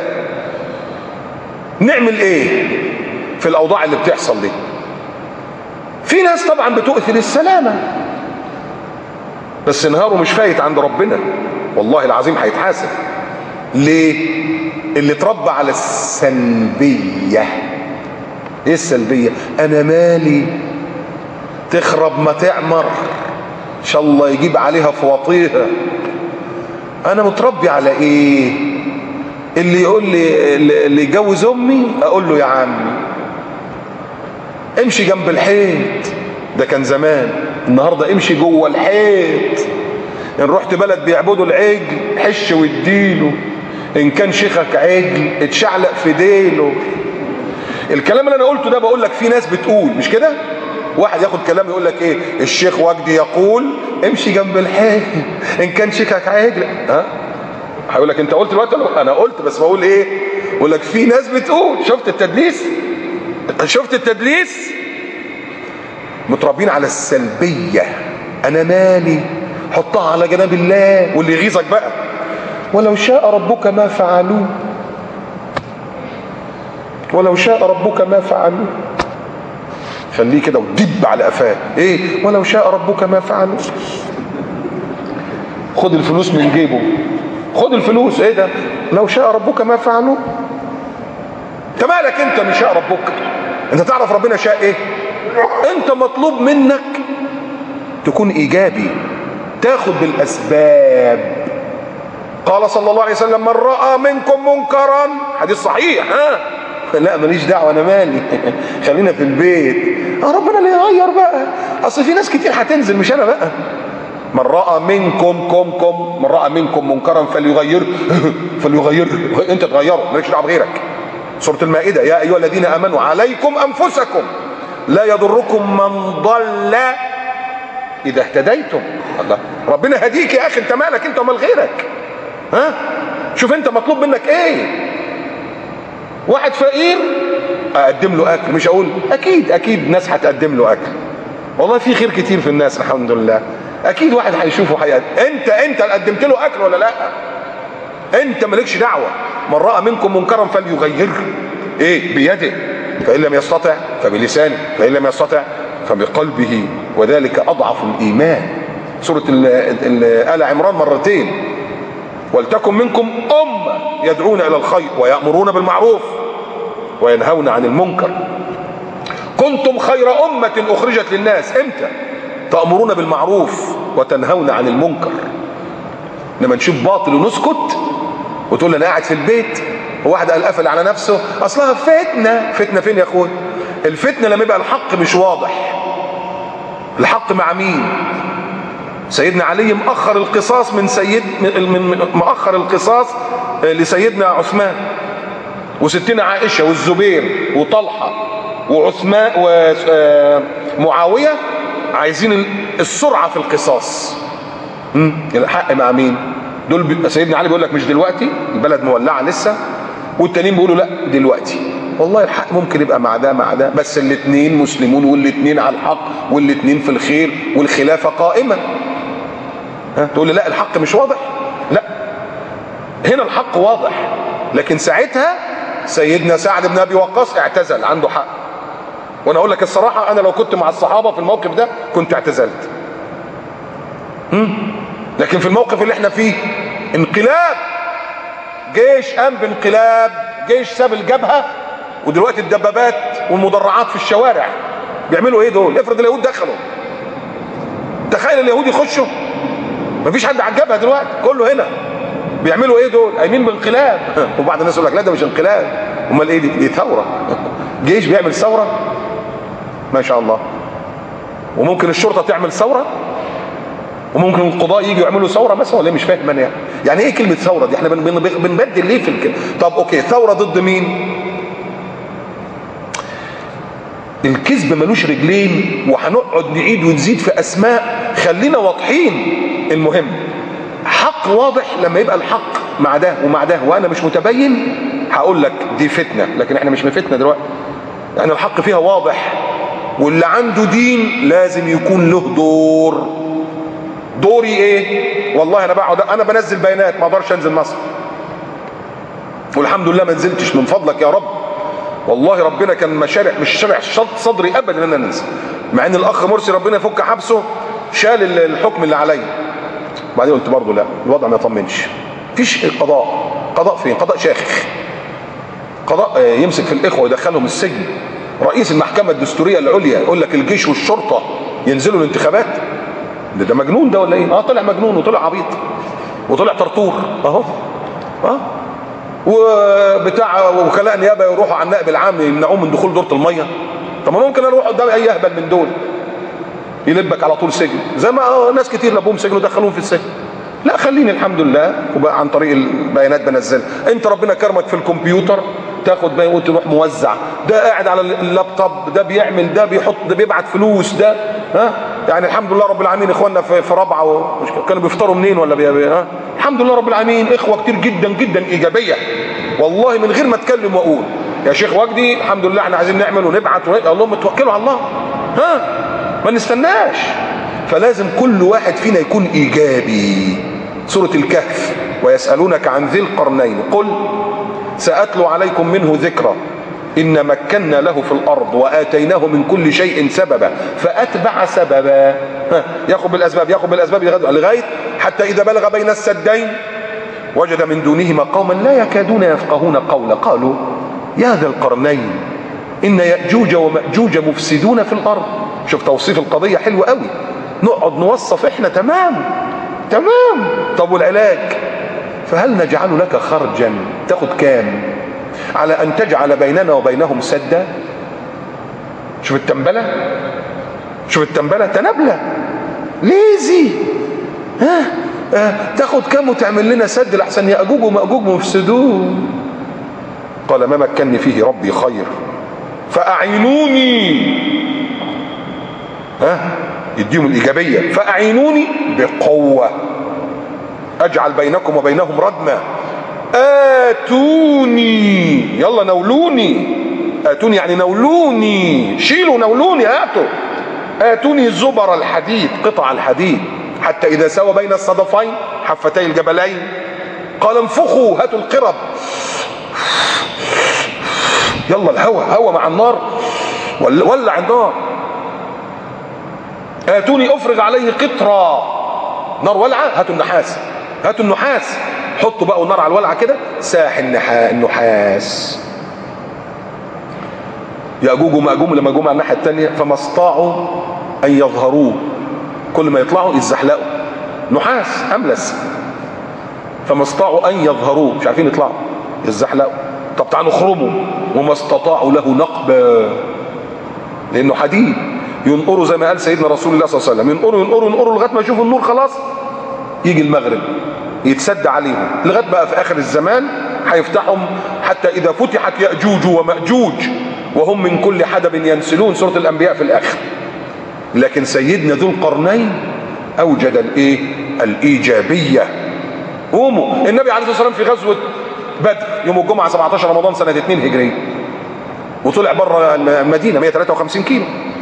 نعمل ايه في الاوضاع اللي بتحصل دي؟ في ناس طبعا بتؤثر السلامه، بس نهاره مش فايت عند ربنا، والله العظيم هيتحاسب. ليه؟ اللي اتربى على السلبية. ايه السلبية؟ انا مالي، تخرب ما تعمر، ان شاء الله يجيب عليها فواطيها. انا متربي على ايه؟ اللي يقول لي اللي يجوز امي اقول له يا عمي امشي جنب الحيط، ده كان زمان. النهارده امشي جوه الحيط. ان رحت بلد بيعبدوا العجل حش واديله، ان كان شيخك عجل اتشعلق في ديله. الكلام اللي انا قلته ده بقول لك في ناس بتقول، مش كده؟ واحد ياخد كلام يقول لك ايه؟ الشيخ وجدي يقول امشي جنب الحيط ان كان شيخك عجل. ها؟ هيقول لك انت قلت دلوقتي؟ انا قلت، بس بقول ايه؟ بقول لك في ناس بتقول. شفت التدليس؟ شفت التدليس؟ متربين على السلبية. انا مالي، حطها على جناب الله. واللي يغيظك بقى ولو شاء ربك ما فعلوه، ولو شاء ربك ما فعلوه. خليه كده ودب على قفاه. ايه ولو شاء ربك ما فعلوه؟ خد الفلوس من جيبه، خد الفلوس. ايه ده؟ لو شاء ربك ما فعلوه. انت مالك انت من شاء ربك؟ انت تعرف ربنا شاء ايه؟ انت مطلوب منك تكون ايجابي، تاخد بالاسباب. قال صلى الله عليه وسلم من رأى منكم منكرا، حديث صحيح. لا ماليش دعوه، انا مالي خلينا في البيت. ربنا اللي يغير بقى، اصل في ناس كتير هتنزل مش انا بقى. من رأى منكم من رأى منكم منكرا فليغيره انت تغيره، مالكش دعوه بغيرك. سورة المائدة يا ايها الذين امنوا عليكم انفسكم لا يضركم من ضل اذا اهتديتم. الله، ربنا هديك يا اخي، انت مالك انت ومال غيرك؟ ها؟ شوف انت مطلوب منك ايه. واحد فقير اقدم له اكل، مش اقول اكيد ناس هتقدم له اكل، والله في خير كتير في الناس الحمد لله، اكيد واحد هيشوفه انت قدمت له اكل ولا لا؟ انت مالكش دعوه. من راى منكم منكرا فليغيره بيده، فان لم يستطع فبلسانه، فان لم يستطع فبقلبه، وذلك اضعف الايمان. سوره آل عمران مرتين. ولتكن منكم امه يدعون الى الخير ويامرون بالمعروف وينهون عن المنكر. كنتم خير امه اخرجت للناس. امتى؟ تامرون بالمعروف وتنهون عن المنكر. لما نشوف باطل ونسكت وتقول انا قاعد في البيت، وواحد قال قفل على نفسه اصلها فتنه فين يا اخويا؟ الفتنه لما يبقى الحق مش واضح. الحق مع مين؟ سيدنا علي مؤخر القصاص مؤخر القصاص لسيدنا عثمان، وستنا عائشه والزبير وطلحه وعثمان ومعاويه عايزين السرعه في القصاص. الحق مع مين؟ دول سيدنا علي بيقول لك مش دلوقتي، البلد مولعه لسه، والتانيين بيقولوا لا دلوقتي. والله الحق ممكن يبقى مع ده بس الاثنين مسلمون، والاثنين على الحق، والاثنين في الخير، والخلافه قائمه. تقول لي لا الحق مش واضح؟ لا، هنا الحق واضح، لكن ساعتها سيدنا سعد بن ابي وقاص اعتزل، عنده حق. وانا اقول لك الصراحه، انا لو كنت مع الصحابه في الموقف ده كنت اعتزلت. لكن في الموقف اللي احنا فيه انقلاب، جيش قام بانقلاب، جيش ساب الجبهه، ودلوقتي الدبابات والمدرعات في الشوارع. بيعملوا ايه دول؟ افرض اليهود دخلوا، تخيل اليهود يخشوا، مفيش حد على الجبهه دلوقتي، كله هنا. بيعملوا ايه دول؟ قايمين بانقلاب. وبعض الناس يقول لك لا ده مش انقلاب، امال ايه دي ثوره. جيش بيعمل ثوره؟ ما شاء الله. وممكن الشرطه تعمل ثوره، وممكن القضاء يجوا يعملوا ثوره مثلا، ولا مش فاهم انا يعني ايه كلمه ثوره دي؟ احنا بنبدل ليه في الكلمه؟ طب اوكي، ثوره ضد مين؟ الكذب ملوش رجلين، وهنقعد نعيد ونزيد في اسماء. خلينا واضحين. المهم حق واضح. لما يبقى الحق مع ده ومع ده وانا مش متبين، هقول لك دي فتنه، لكن احنا مش في فتنه دلوقتي، احنا الحق فيها واضح. واللي عنده دين لازم يكون له دور. دوري ايه؟ والله انا بقعد انا بنزل بيانات، ما اقدرش انزل مصر، والحمد لله ما نزلتش، من فضلك يا رب. والله ربنا كان مش شارع صدري ابدا ان انا انزل، مع ان الاخ مرسي ربنا يفك حبسه شال الحكم اللي عليا. بعدين قلت برضه لا، الوضع ما يطمنش. مفيش قضاء فين؟ قضاء شاخخ، قضاء يمسك في الاخوه ويدخلهم السجن. رئيس المحكمه الدستوريه العليا يقول لك الجيش والشرطه ينزلوا الانتخابات. ده مجنون ده ولا ايه؟ طلع مجنون وطلع عبيط وطلع طرطور اهو. وبتاع وكلاء نيابه يروحوا على النائب العام يمنعوه من دخول دوره الميه. طب ما ممكن اروح قدام اي اهبل من دول يلبك على طول سجن، زي ما ناس كتير لبوهم سجن ودخلوهم في السجن. لا، خليني الحمد لله وبقى عن طريق البيانات بنزلها. انت ربنا كرمك في الكمبيوتر تاخد بيان وتروح موزع، ده قاعد على اللابتوب، ده بيعمل، ده بيحط، ده بيبعت فلوس، ده يعني الحمد لله رب العالمين. اخواننا في رابعه كانوا بيفطروا منين ولا الحمد لله رب العالمين، اخوه كتير جدا جدا ايجابيه والله، من غير ما اتكلم واقول يا شيخ وجدي الحمد لله احنا عايزين نعمل ونبعت اقول لهم توكلوا على الله، ما نستناش. فلازم كل واحد فينا يكون ايجابي. سوره الكهف: ويسالونك عن ذي القرنين قل ساتلو عليكم منه ذكرى إن مكنا له في الأرض وآتيناه من كل شيء سببا فأتبع سببا. ياخذ بالأسباب لغاية حتى إذا بلغ بين السدين وجد من دونهما قوما لا يكادون يفقهون قولا قالوا يا ذا القرنين إن يأجوج ومأجوج مفسدون في الأرض. شوف توصيف القضية حلو قوي، نقعد نوصف إحنا تمام. طب والعلاج؟ فهل نجعل لك خرجا تاخد كام على أن تجعل بيننا وبينهم سدا؟ شوف التنبلة تنبلة ليزي. تاخد كام وتعمل لنا سد لحسن يأجوج ومأجوج مفسدون. قال ما مكنني فيه ربي خير فأعينوني. يديهم الإيجابية، فأعينوني بقوة أجعل بينكم وبينهم ردما آتوني، يلا نولوني، آتوني يعني نولوني، شيلوا نولوني، هاتوا، آتوني زبر الحديد، قطع الحديد، حتى إذا سوى بين الصدفين حفتي الجبلين. قال انفخوا، هاتوا القرب، يلا الهوى مع النار، ولع النار. آتوني أفرغ عليه قطرة، نار ولعة، هاتوا النحاس، هاتوا النحاس، حطوا بقى النار على الولعة كده، ساح النحاس. يأجوج ومأجوج لما جم على الناحية التانية فما استطاعوا أن يظهروه، كل ما يطلعوا يتزحلقوا، نحاس أملس، فما استطاعوا أن يظهروه، مش عارفين يطلعوا يتزحلقوا. طب تعالوا نخرموا، وما استطاعوا له نقبا، لأنه حديد، ينقروا زي ما قال سيدنا رسول الله صلى الله عليه وسلم، ينقروا لغاية ما يشوفوا النور خلاص، يجي المغرب يتسد عليهم، لغاية بقى في آخر الزمان هيفتحهم، حتى إذا فتحت يأجوج ومأجوج وهم من كل حدب ينسلون، سورة الأنبياء في الآخر. لكن سيدنا ذو القرنين أوجد الإيه؟ الإيجابية. قوموا، النبي عليه الصلاة والسلام في غزوة بدر يوم الجمعة 17 رمضان سنة 2 هجرية، وطلع بره المدينة 153 كيلو،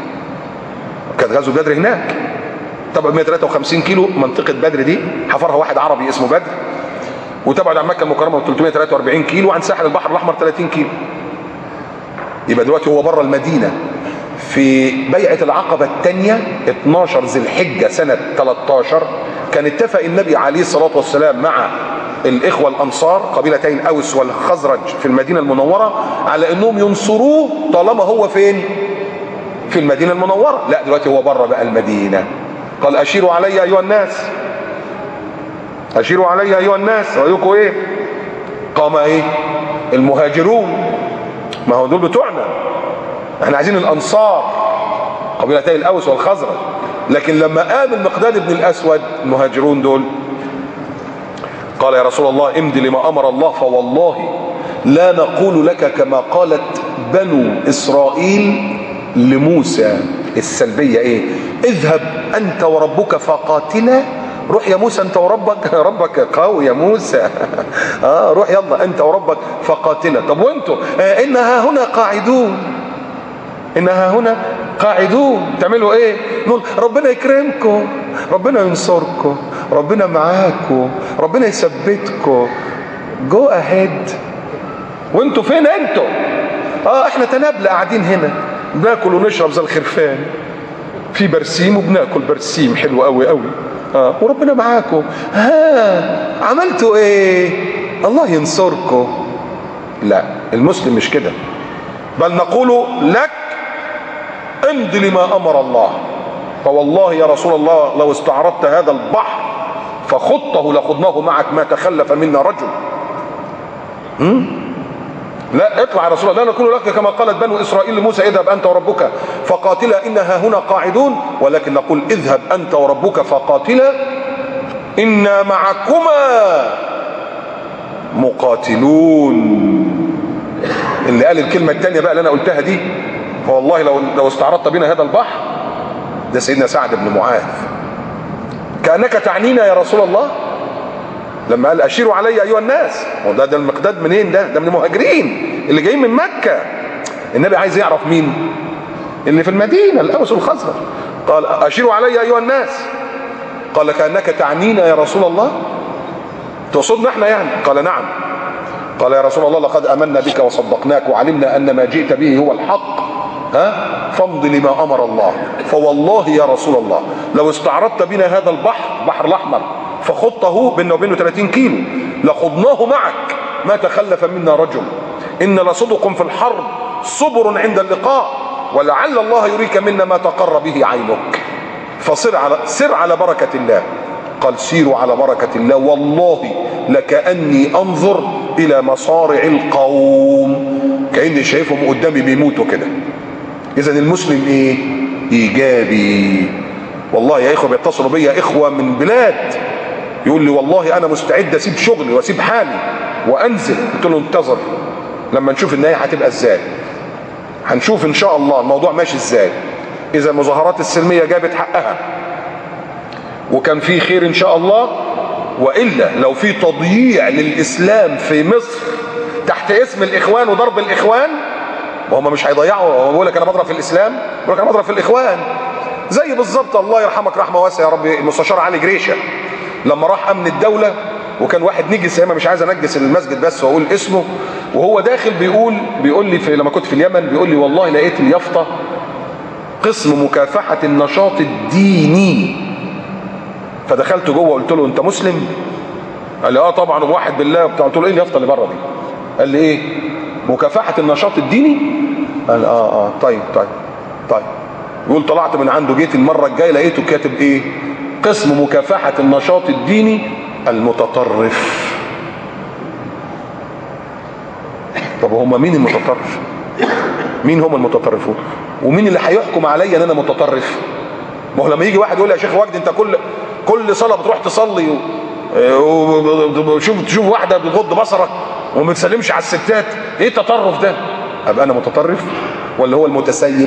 كانت غزوة بدر هناك. طبعا 153 كيلو منطقة بدر دي حفرها واحد عربي اسمه بدر، وتبعد عن مكة المكرمة 343 كيلو، وعن ساحل البحر الأحمر 30 كيلو. يبقى دلوقتي هو بره المدينة. في بيعة العقبة الثانية 12 ذي الحجة سنة 13 كان اتفق النبي عليه الصلاة والسلام مع الإخوة الأنصار، قبيلتين أوس والخزرج في المدينة المنورة، على أنهم ينصروه طالما هو فين؟ في المدينة المنورة. لا دلوقتي هو بره بقى المدينة. قال أشيروا علي أيها الناس، أشيروا علي أيها الناس، رأيكم إيه؟ قام إيه؟ المهاجرون، ما هو دول بتوعنا، احنا عايزين الأنصار قبيلتي الأوس والخزرج. لكن لما قام المقداد بن الأسود المهاجرون دول، قال يا رسول الله امضي لما أمر الله، فوالله لا نقول لك كما قالت بنو إسرائيل لموسى. السلبية ايه؟ اذهب انت وربك فقاتلا، روح يا موسى انت وربك، ربك قوي يا موسى روح يلا انت وربك فقاتلا. طب وانتوا انها هنا قاعدون، انها هنا قاعدون، تعملوا ايه؟ نقول ربنا يكرمكم، ربنا ينصركم، ربنا معاكم، ربنا يثبتكم، جو اهيد. وانتوا فين انتوا؟ احنا تنابلة قاعدين هنا بناكل ونشرب زي الخرفان، في برسيم وبناكل برسيم حلو قوي قوي، وربنا معاكم، عملتوا ايه؟ الله ينصركم. لا، المسلم مش كده، بل نقول لك امض لما امر الله، فوالله يا رسول الله لو استعرضت هذا البحر فخضته لخضناه معك ما تخلف منا رجل. لا اطلع يا رسول الله، لا نقول لك كما قالت بنو اسرائيل لموسى اذهب انت وربك فقاتلا انها هنا قاعدون، ولكن نقول اذهب انت وربك فقاتلا انا معكما مقاتلون. اللي قال الكلمه الثانيه بقى اللي انا قلتها دي، فوالله لو استعرضت بنا هذا البحر، ده سيدنا سعد بن معاذ. كانك تعنينا يا رسول الله لما قال اشيروا علي ايها الناس، وده المقداد منين؟ ده من المهاجرين اللي جايين من مكة. النبي عايز يعرف مين اللي في المدينة، الأوس والخزرج. قال اشيروا علي ايها الناس، قال كأنك تعنينا يا رسول الله، تقصدنا احنا يعني؟ قال نعم. قال يا رسول الله لقد امنا بك وصدقناك وعلمنا ان ما جئت به هو الحق، فامض لما امر الله، فوالله يا رسول الله لو استعرضت بنا هذا البحر الاحمر فخضته بيننا وبينه 30 كيلو لخضناه معك ما تخلف منا رجل، ان لصدق في الحرب صبر عند اللقاء، ولعل الله يريك منا ما تقر به عينك، سر على بركة الله. قال سيروا على بركة الله، والله لكأني انظر الى مصارع القوم، كأني شايفهم قدامي بيموتوا كده. اذا المسلم ايه؟ ايجابي. والله يا اخوة بيتصلوا بيا اخوة من بلاد يقول لي والله انا مستعد اسيب شغلي واسيب حالي وانزل. قلت له انتظر لما نشوف النهاية هتبقى ازاي، هنشوف ان شاء الله الموضوع ماشي ازاي. اذا المظاهرات السلمية جابت حقها وكان في خير ان شاء الله، وإلا لو في تضييع للإسلام في مصر تحت اسم الإخوان وضرب الإخوان، وهم مش هيضيعوا. هو بيقول لك أنا بضرب في الإسلام، بيقول لك أنا بضرب في الإخوان. زي بالظبط الله يرحمك رحمة واسعة يا رب المستشار علي جريشة لما راح أمن الدولة، وكان واحد نجس، ياما مش عايز انجس المسجد بس واقول اسمه، وهو داخل بيقول لي لما كنت في اليمن، بيقول لي والله لقيت اليافطه قسم مكافحه النشاط الديني. فدخلت جوه قلت له انت مسلم؟ قال لي اه طبعا وموحد بالله وبتاع. قلت له ايه اليافطه اللي بره دي؟ قال لي ايه؟ مكافحه النشاط الديني؟ قال طيب يقول طلعت من عنده، جيت المره الجايه لقيته كاتب ايه؟ قسم مكافحه النشاط الديني المتطرف. طب هم مين المتطرف؟ مين هم المتطرفون؟ ومين اللي هيحكم عليا ان انا متطرف؟ ما هو لما يجي واحد يقول لي يا شيخ وجدي انت كل صلاه بتروح تصلي تشوف واحده بتغض بصرك وما بتسلمش على الستات، ايه التطرف ده؟ ابقى انا متطرف ولا هو المتسيب؟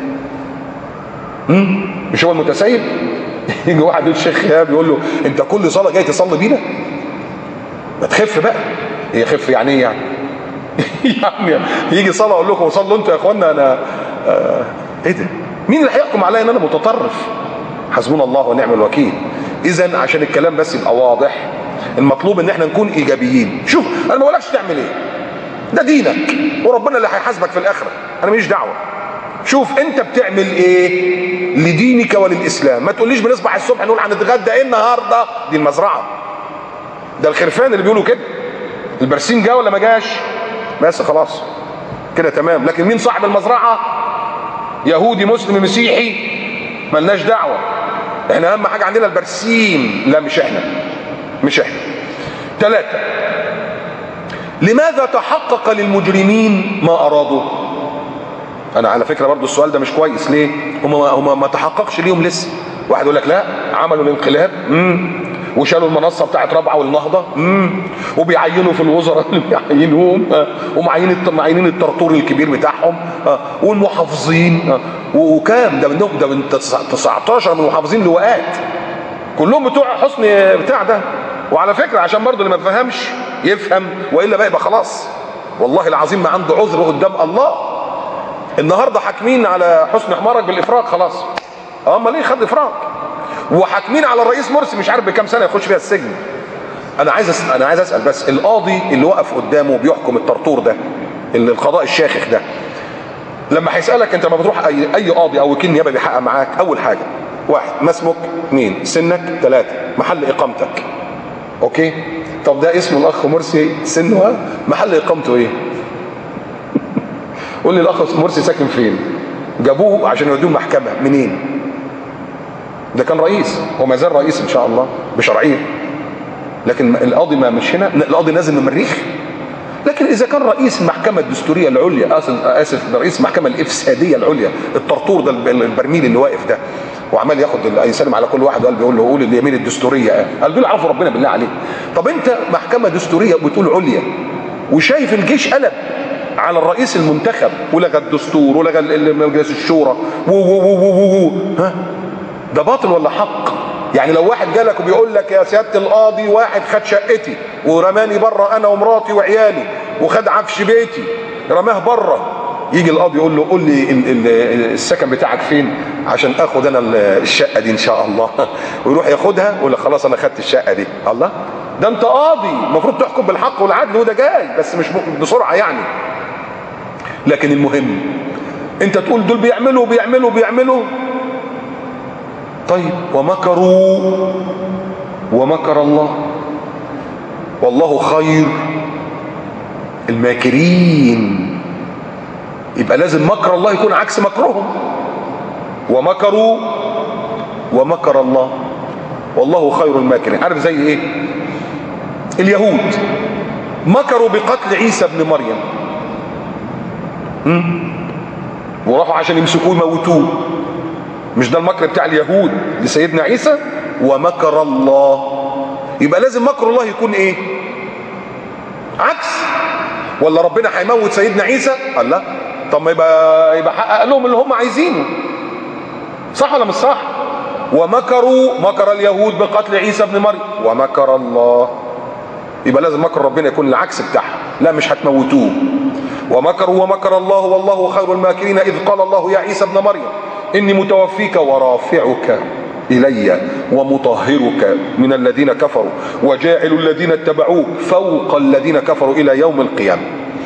مش هو المتسيب؟ يجي واحد يقول الشيخ ايهاب يقول له انت كل صلاه جاي تصلي بينا؟ ما تخف بقى. هي خف يعني ايه يعني؟ يعني يجي صلاه اقول لكم صلوا انتوا يا اخوانا انا ايه ده؟ مين اللي هيحكم عليا ان انا متطرف؟ حسبنا الله ونعم الوكيل. اذا عشان الكلام بس يبقى واضح، المطلوب ان احنا نكون ايجابيين. شوف انا ما بقولكش تعمل ايه، ده دينك وربنا اللي هيحاسبك في الاخره، انا ماليش دعوه. شوف انت بتعمل ايه لدينك وللاسلام. ما تقوليش بنصبح الصبح نقول هنتغدى ايه النهارده، دي المزرعه، ده الخرفان اللي بيقولوا كده. البرسيم جه ولا ما جاش؟ بس خلاص كده تمام. لكن مين صاحب المزرعه؟ يهودي مسلم مسيحي ملناش دعوه، احنا اهم حاجه عندنا البرسيم. لا مش احنا. 3. لماذا تحقق للمجرمين ما ارادوا؟ انا على فكره برضو السؤال ده مش كويس. ليه هم ما تحققش ليهم لسه؟ واحد يقول لك لا عملوا الانقلاب وشالوا المنصه بتاعت رابعه والنهضه وبيعينوا في الوزراء اللي بيعينوهم ومعينين الطرطور الكبير بتاعهم والمحافظين وكام ده منهم؟ ده من 19 من المحافظين لواءات كلهم بتوع حسن بتاع ده. وعلى فكره عشان برضو اللي ما فهمش يفهم، والا بقى يبقى خلاص والله العظيم ما عنده عذر قدام الله. النهارده حاكمين على حسن حمارك بالافراج خلاص. امال ليه خد افراج؟ وحاكمين على الرئيس مرسي مش عارف بكام سنه يخش فيها السجن. انا عايز اسال بس، القاضي اللي وقف قدامه بيحكم الطرطور ده، اللي القضاء الشاخخ ده، لما هيسالك انت لما بتروح اي قاضي او وكيل نيابه بيحقق معاك، اول حاجه 1 ما اسمك، 2 سنك، 3 محل اقامتك. اوكي؟ طب ده اسمه الاخ مرسي سنه، محل اقامته ايه؟ قول لي الاخ مرسي ساكن فين؟ جابوه عشان يودوه محكمه منين؟ ده كان رئيس، هو ما زال رئيس ان شاء الله بشرعيه، لكن القاضي ما مش هنا، القاضي نازل من المريخ. لكن اذا كان رئيس المحكمه الدستوريه العليا، اسف رئيس المحكمه الافساديه العليا، الطرطور ده البرميل اللي واقف ده وعمال ياخد يسلم على كل واحد، قال بيقول له قول اليمين الدستوريه، قال دول عرفوا ربنا بالله عليه. طب انت محكمه دستوريه بتقول عليا وشايف الجيش قلب على الرئيس المنتخب ولغى الدستور ولغى مجلس الشورى ها، ده باطل ولا حق؟ يعني لو واحد جالك وبيقول لك يا سياده القاضي واحد خد شقتي ورماني بره انا ومراتي وعيالي وخد عفش بيتي رماه بره، يجي القاضي يقول له قول لي السكن بتاعك فين عشان اخد انا الشقه دي ان شاء الله، ويروح ياخدها ويقول لك خلاص انا خدت الشقه دي. الله، ده انت قاضي المفروض تحكم بالحق والعدل، وده جاي بس مش بسرعه يعني. لكن المهم انت تقول دول بيعملوا. طيب ومكروا ومكر الله والله خير الماكرين. يبقى لازم مكر الله يكون عكس مكرهم. ومكروا ومكر الله والله خير الماكرين. عارف زي ايه؟ اليهود مكروا بقتل عيسى ابن مريم، وراحوا عشان يمسكوه يموتوه. مش ده المكر بتاع اليهود لسيدنا عيسى؟ ومكر الله. يبقى لازم مكر الله يكون ايه؟ عكس. ولا ربنا هيموت سيدنا عيسى؟ قال لا، طب ما يبقى حقق لهم اللي هم عايزينه، صح ولا مش صح؟ ومكروا، مكر اليهود بقتل عيسى ابن مريم ومكر الله. يبقى لازم مكر ربنا يكون العكس بتاعها، لا مش هتموتوه. ومكروا ومكر الله والله خير الماكرين. إذ قال الله يا عيسى ابن مريم إني متوفيك ورافعك إلي ومطهرك من الذين كفروا وجاعل الذين اتبعوك فوق الذين كفروا إلى يوم القيامة.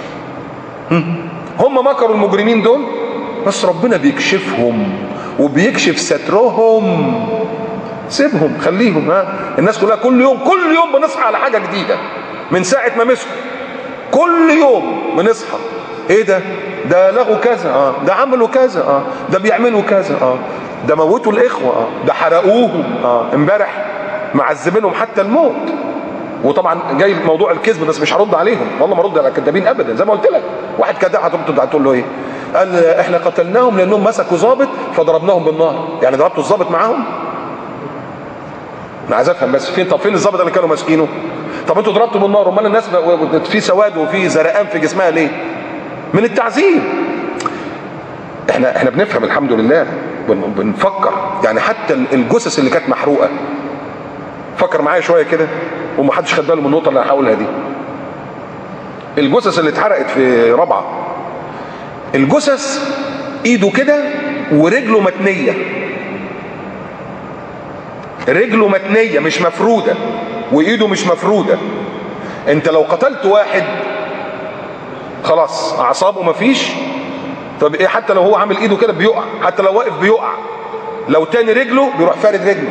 هم مكروا المجرمين دول، بس ربنا بيكشفهم وبيكشف سترهم. سيبهم، خليهم. الناس كلها كل يوم بنصحى على حاجة جديدة من ساعة ما مسكوا. كل يوم بنصحى، ايه ده لغوا كذا، ده عملوا كذا، ده بيعملوا كذا، ده موتوا الاخوة، ده حرقوهم، امبارح معذبينهم حتى الموت. وطبعا جاي موضوع الكذب، بس مش هرد عليهم والله، ما ارد على الكذابين ابدا. زي ما قلت لك، واحد كذاب هتقول له ايه؟ قال احنا قتلناهم لانهم مسكوا ضابط فضربناهم بالنار. يعني ضربتوا الضابط معاهم؟ انا عايز افهم بس فين الضابط اللي كانوا ماسكينه؟ طب انتوا ضربتوا بالنار، امال الناس في سواد وفي زرقان في جسمها ليه؟ من التعذيب. احنا بنفهم الحمد لله، بنفكر. يعني حتى الجثث اللي كانت محروقه، فكر معايا شويه كده ومحدش خد باله من النقطه اللي انا هقولها دي. الجثث اللي اتحرقت في رابعه، الجثث ايده كده ورجله متنيه، رجله متنيه مش مفروده وايده مش مفروده. انت لو قتلت واحد خلاص اعصابه مفيش، طب ايه؟ حتى لو هو عامل ايده كده بيقع، حتى لو واقف بيقع. لو تاني رجله بيروح فارد رجله.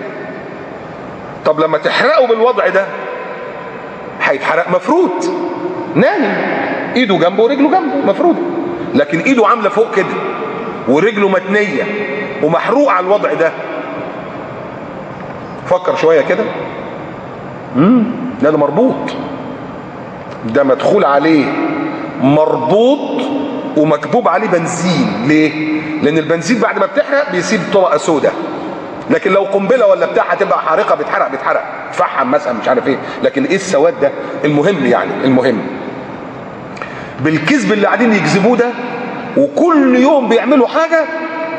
طب لما تحرقه بالوضع ده هيتحرق مفروض نايم، ايده جنبه ورجله جنبه مفروض. لكن ايده عامله فوق كده ورجله متنيه ومحروق على الوضع ده. فكر شويه كده. ده مربوط، ده مدخول عليه مربوط ومكبوب عليه بنزين. ليه؟ لان البنزين بعد ما بتحرق بيسيب طبقه سوداء، لكن لو قنبله ولا بتاع هتبقى حارقه، بتحرق فحم مثلا مش عارف ايه. لكن ايه السواد ده؟ المهم يعني المهم بالكذب اللي قاعدين يكذبوه ده، وكل يوم بيعملوا حاجه،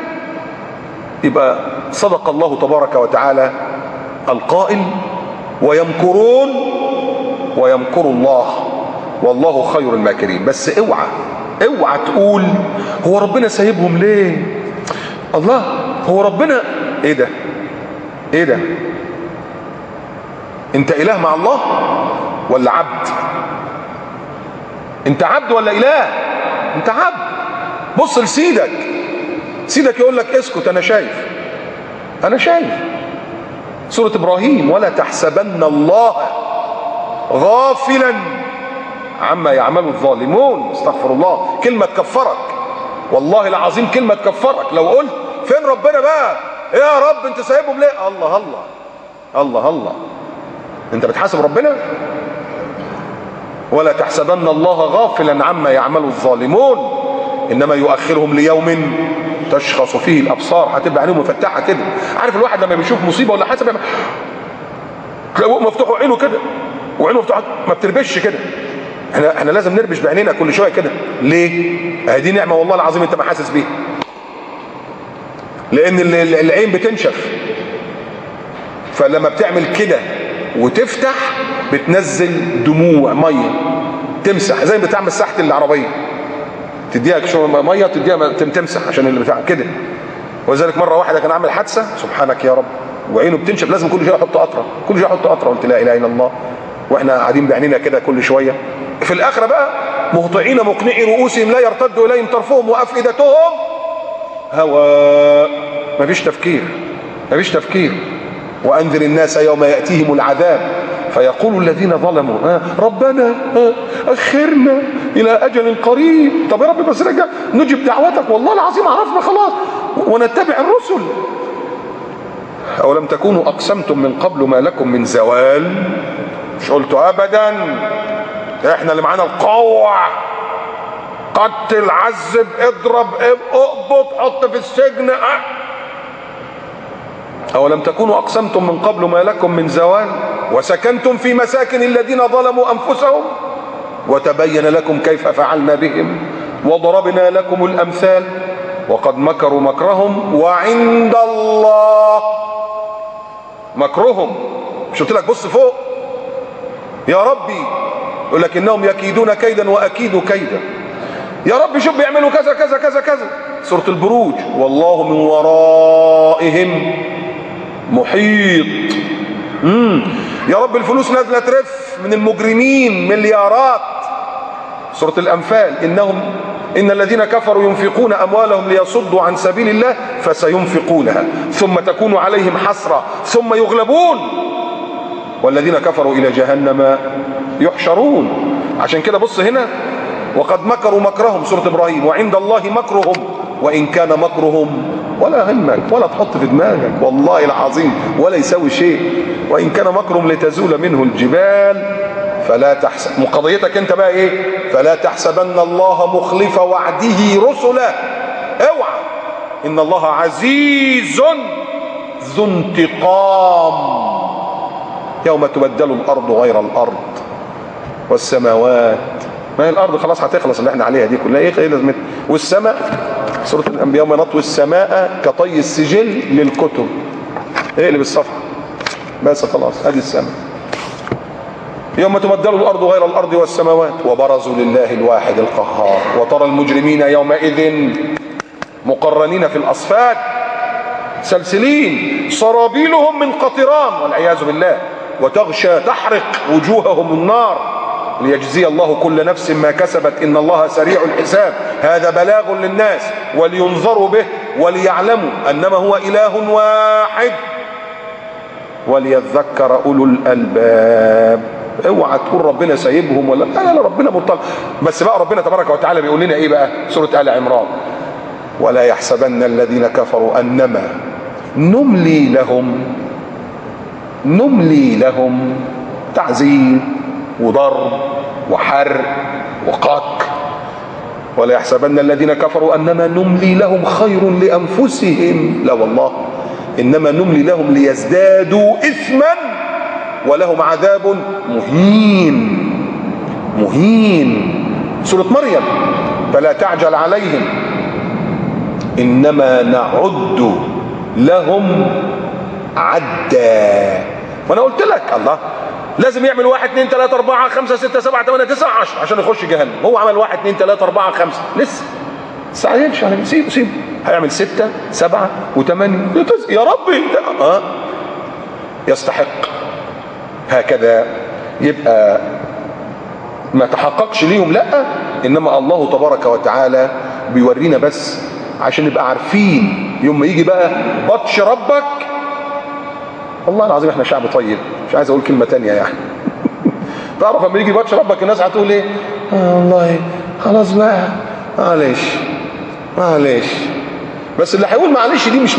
يبقى صدق الله تبارك وتعالى القائل ويمكرون ويمكر الله والله خير الماكرين. بس اوعى تقول هو ربنا سايبهم ليه؟ الله، هو ربنا ايه ده؟ انت اله مع الله ولا عبد؟ انت عبد ولا اله؟ انت عبد. بص لسيدك يقول لك اسكت، انا شايف. سورة ابراهيم ولا تحسبن الله غافلا عما يعمل الظالمون. استغفر الله، كلمة تكفرك والله العظيم، كلمة تكفرك. لو قلت فين ربنا بقى؟ ايه يا رب انت سايبهم ليه؟ الله الله الله الله، انت بتحاسب ربنا؟ ولا تحسبن الله غافلا عما يعمل الظالمون انما يؤخرهم ليوم تشخص فيه الابصار. هتبقى عينهم مفتحه كده. عارف الواحد لما بيشوف مصيبه ولا حاجه تلاقيه مفتوح عينه كده وعينه مفتوحه، ما بتربش كده. احنا لازم نربش بعينينا كل شويه كده. ليه؟ دي نعمه والله العظيم انت ما حاسس بيها، لان العين بتنشف، فلما بتعمل كده وتفتح بتنزل دموع ميه تمسح، زي بتاع مساحه العربيه، تديها شويه ميه تديها تمسح عشان اللي بتاع كده. ولذلك مره واحده كان عامل حادثه، سبحانك يا رب، وعينه بتنشف، لازم كل شويه يحط قطره، قلت لا اله الا الله، واحنا قاعدين بعينينا كده كل شويه. في الاخره بقى مهطعين مقنعي رؤوسهم لا يرتد اليهم طرفهم وافئدتهم هواء. مفيش تفكير. وانذر الناس يوم ياتيهم العذاب فيقول الذين ظلموا ربنا اخرنا الى اجل قريب. طب يا رب بس رجع نجب دعوتك، والله العظيم عرفنا خلاص ونتبع الرسل. اولم تكونوا اقسمتم من قبل ما لكم من زوال؟ مش قلتوا ابدا احنا اللي معانا القوة، قتل عذب اضرب اقبض حط في السجن. أولم تكونوا أقسمتم من قبل ما لكم من زوال وسكنتم في مساكن الذين ظلموا أنفسهم وتبين لكم كيف فعلنا بهم وضربنا لكم الأمثال وقد مكروا مكرهم وعند الله مكرهم مش قلت لك بص فوق يا ربي؟ يقول لك انهم يكيدون كيدا واكيد كيدا. يا رب شوف بيعملوا كذا كذا كذا كذا. سورة البروج والله من ورائهم محيط. يا رب الفلوس نازله ترف من المجرمين مليارات. سورة الأنفال إن الذين كفروا ينفقون أموالهم ليصدوا عن سبيل الله فسينفقونها ثم تكون عليهم حسرة ثم يغلبون والذين كفروا إلى جهنم يحشرون. عشان كده بص هنا وقد مكروا مكرهم سورة إبراهيم وعند الله مكرهم وإن كان مكرهم ولا همك ولا تحط في دماغك والله العظيم ولا يسوي شيء. وإن كان مكرهم لتزول منه الجبال فلا تحسب. قضيتك انت بقى ايه؟ فلا تحسبن الله مخلف وعده رسله. اوعى ان الله عزيز ذو انتقام. يوم تبدل الارض غير الارض والسماوات. ما هي الارض خلاص هتخلص اللي احنا عليها دي كلها ايه لازمتها؟ والسماء سورة الانبياء يوم نطوي السماء كطي السجل للكتب. اقلب الصفحة بس خلاص ادي السماء. يوم تبدل الأرض غير الأرض والسماوات وبرزوا لله الواحد القهار وترى المجرمين يومئذ مقرنين في الأصفاد سلسلين سرابيلهم من قطران والعياذ بالله وتغشى تحرق وجوههم النار ليجزي الله كل نفس ما كسبت إن الله سريع الحساب. هذا بلاغ للناس ولينظروا به وليعلموا أنما هو إله واحد وليذكر أولو الألباب. اوعى تقول ربنا سايبهم ولا لا ربنا مطلع. بس بقى ربنا تبارك وتعالى بيقول لنا ايه بقى؟ سورة آل عمران ولا يحسبن الذين كفروا انما نملي لهم تعذيب وضرب وحرق وقتل. ولا يحسبن الذين كفروا انما نملي لهم خير لانفسهم. لا والله انما نملي لهم ليزدادوا اثما ولهم عذاب مهين. سورة مريم فلا تعجل عليهم إنما نعد لهم عدا. وانا قلت لك الله لازم يعمل 1 2 3 4 5 6 7 8 9 10 عشان يخش جهنم. هو عمل 1 2 3 4 5 لسه ساعدش عليه. سيبه هيعمل 6 7 و8 يا ربي يستحق. هكذا يبقى ما تحققش ليهم لا انما الله تبارك وتعالى بيورينا بس عشان نبقى عارفين يوم ما يجي بقى بطش ربك. والله العظيم احنا شعب طيب مش عايز اقول كلمه تانية يعني. تعرف لما يجي بطش ربك الناس هتقول ايه؟ والله خلاص بقى معلش. بس اللي هيقول معلش دي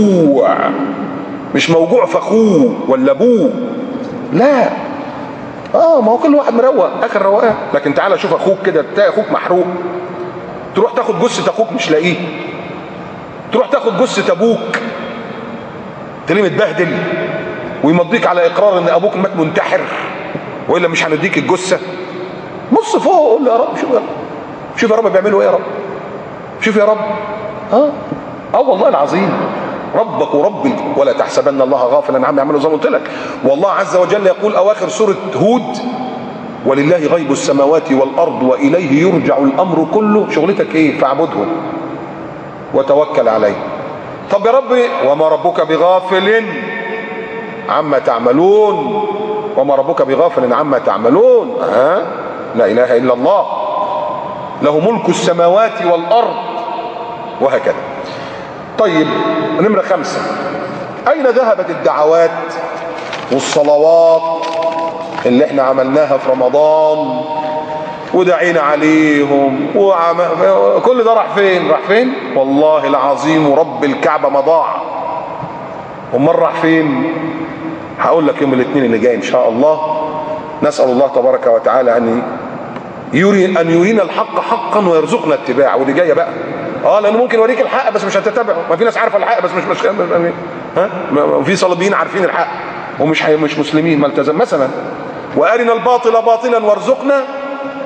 مش موجوع في اخوه ولا ابوه لا. ما هو كل واحد مروق اخر روقان. لكن تعالى شوف اخوك كده تلاقي اخوك محروق تروح تاخد جثه اخوك مش لاقيه. تروح تاخد جثه ابوك تلاقيه متبهدل ويمضيك على اقرار ان ابوك مات منتحر والا مش هنديك الجثه. بص فوق وقول له يا رب شوف يا رب بيعملوا ايه يا رب. شوف يا رب والله العظيم ربك ورب ولا تحسبن الله غافلا عما يعملوا. زي ما قلت لك والله عز وجل يقول اواخر سوره هود ولله غيب السماوات والارض واليه يرجع الامر كله. شغلتك ايه؟ فاعبده وتوكل عليه. طب يا رب وما ربك بغافل عما تعملون. وما ربك بغافل عما تعملون. لا اله الا الله له ملك السماوات والارض وهكذا. طيب نمرة 5 أين ذهبت الدعوات والصلوات اللي احنا عملناها في رمضان ودعينا عليهم كل ده راح فين؟ والله العظيم ورب الكعبة ما ضاع. امال راح فين؟ هقول لك يوم الاثنين اللي جاي ان شاء الله. نسأل الله تبارك وتعالى ان يرينا الحق حقا ويرزقنا اتباعه. ودي جايه بقى لانه ممكن يوريك الحق بس مش هتتبعه. ما في ناس عارفه الحق بس مش وفي صليبيين عارفين الحق ومش مسلمين ما التزم مثلا. وارنا الباطل باطلا وارزقنا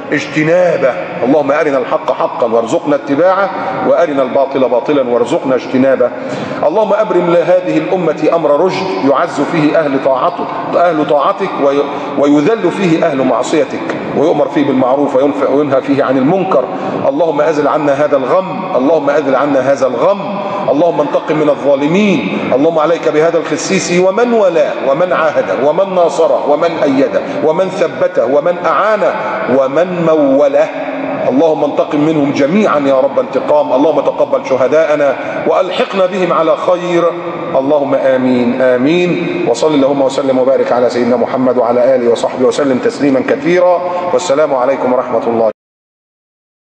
اجتنابه. اللهم أرنا الحق حقا وارزقنا اتباعه، وأرنا الباطل باطلا وارزقنا اجتنابه. اللهم أبرم لهذه الأمة أمر رشد يعز فيه أهل طاعتك ويذل فيه أهل معصيتك، ويؤمر فيه بالمعروف وينهى فيه عن المنكر. اللهم أزل عنا هذا الغم، اللهم أزل عنا هذا الغم. اللهم انتقم من الظالمين. اللهم عليك بهذا الخسيس ومن ولاه ومن عاهده ومن ناصره ومن أيده ومن ثبته ومن أعانه ومن موله. اللهم انتقم منهم جميعا يا رب انتقام. اللهم تقبل شهداءنا وألحقنا بهم على خير. اللهم آمين آمين. وصل اللهم وسلم وبارك على سيدنا محمد وعلى آله وصحبه وسلم تسليما كثيرا. والسلام عليكم ورحمة الله.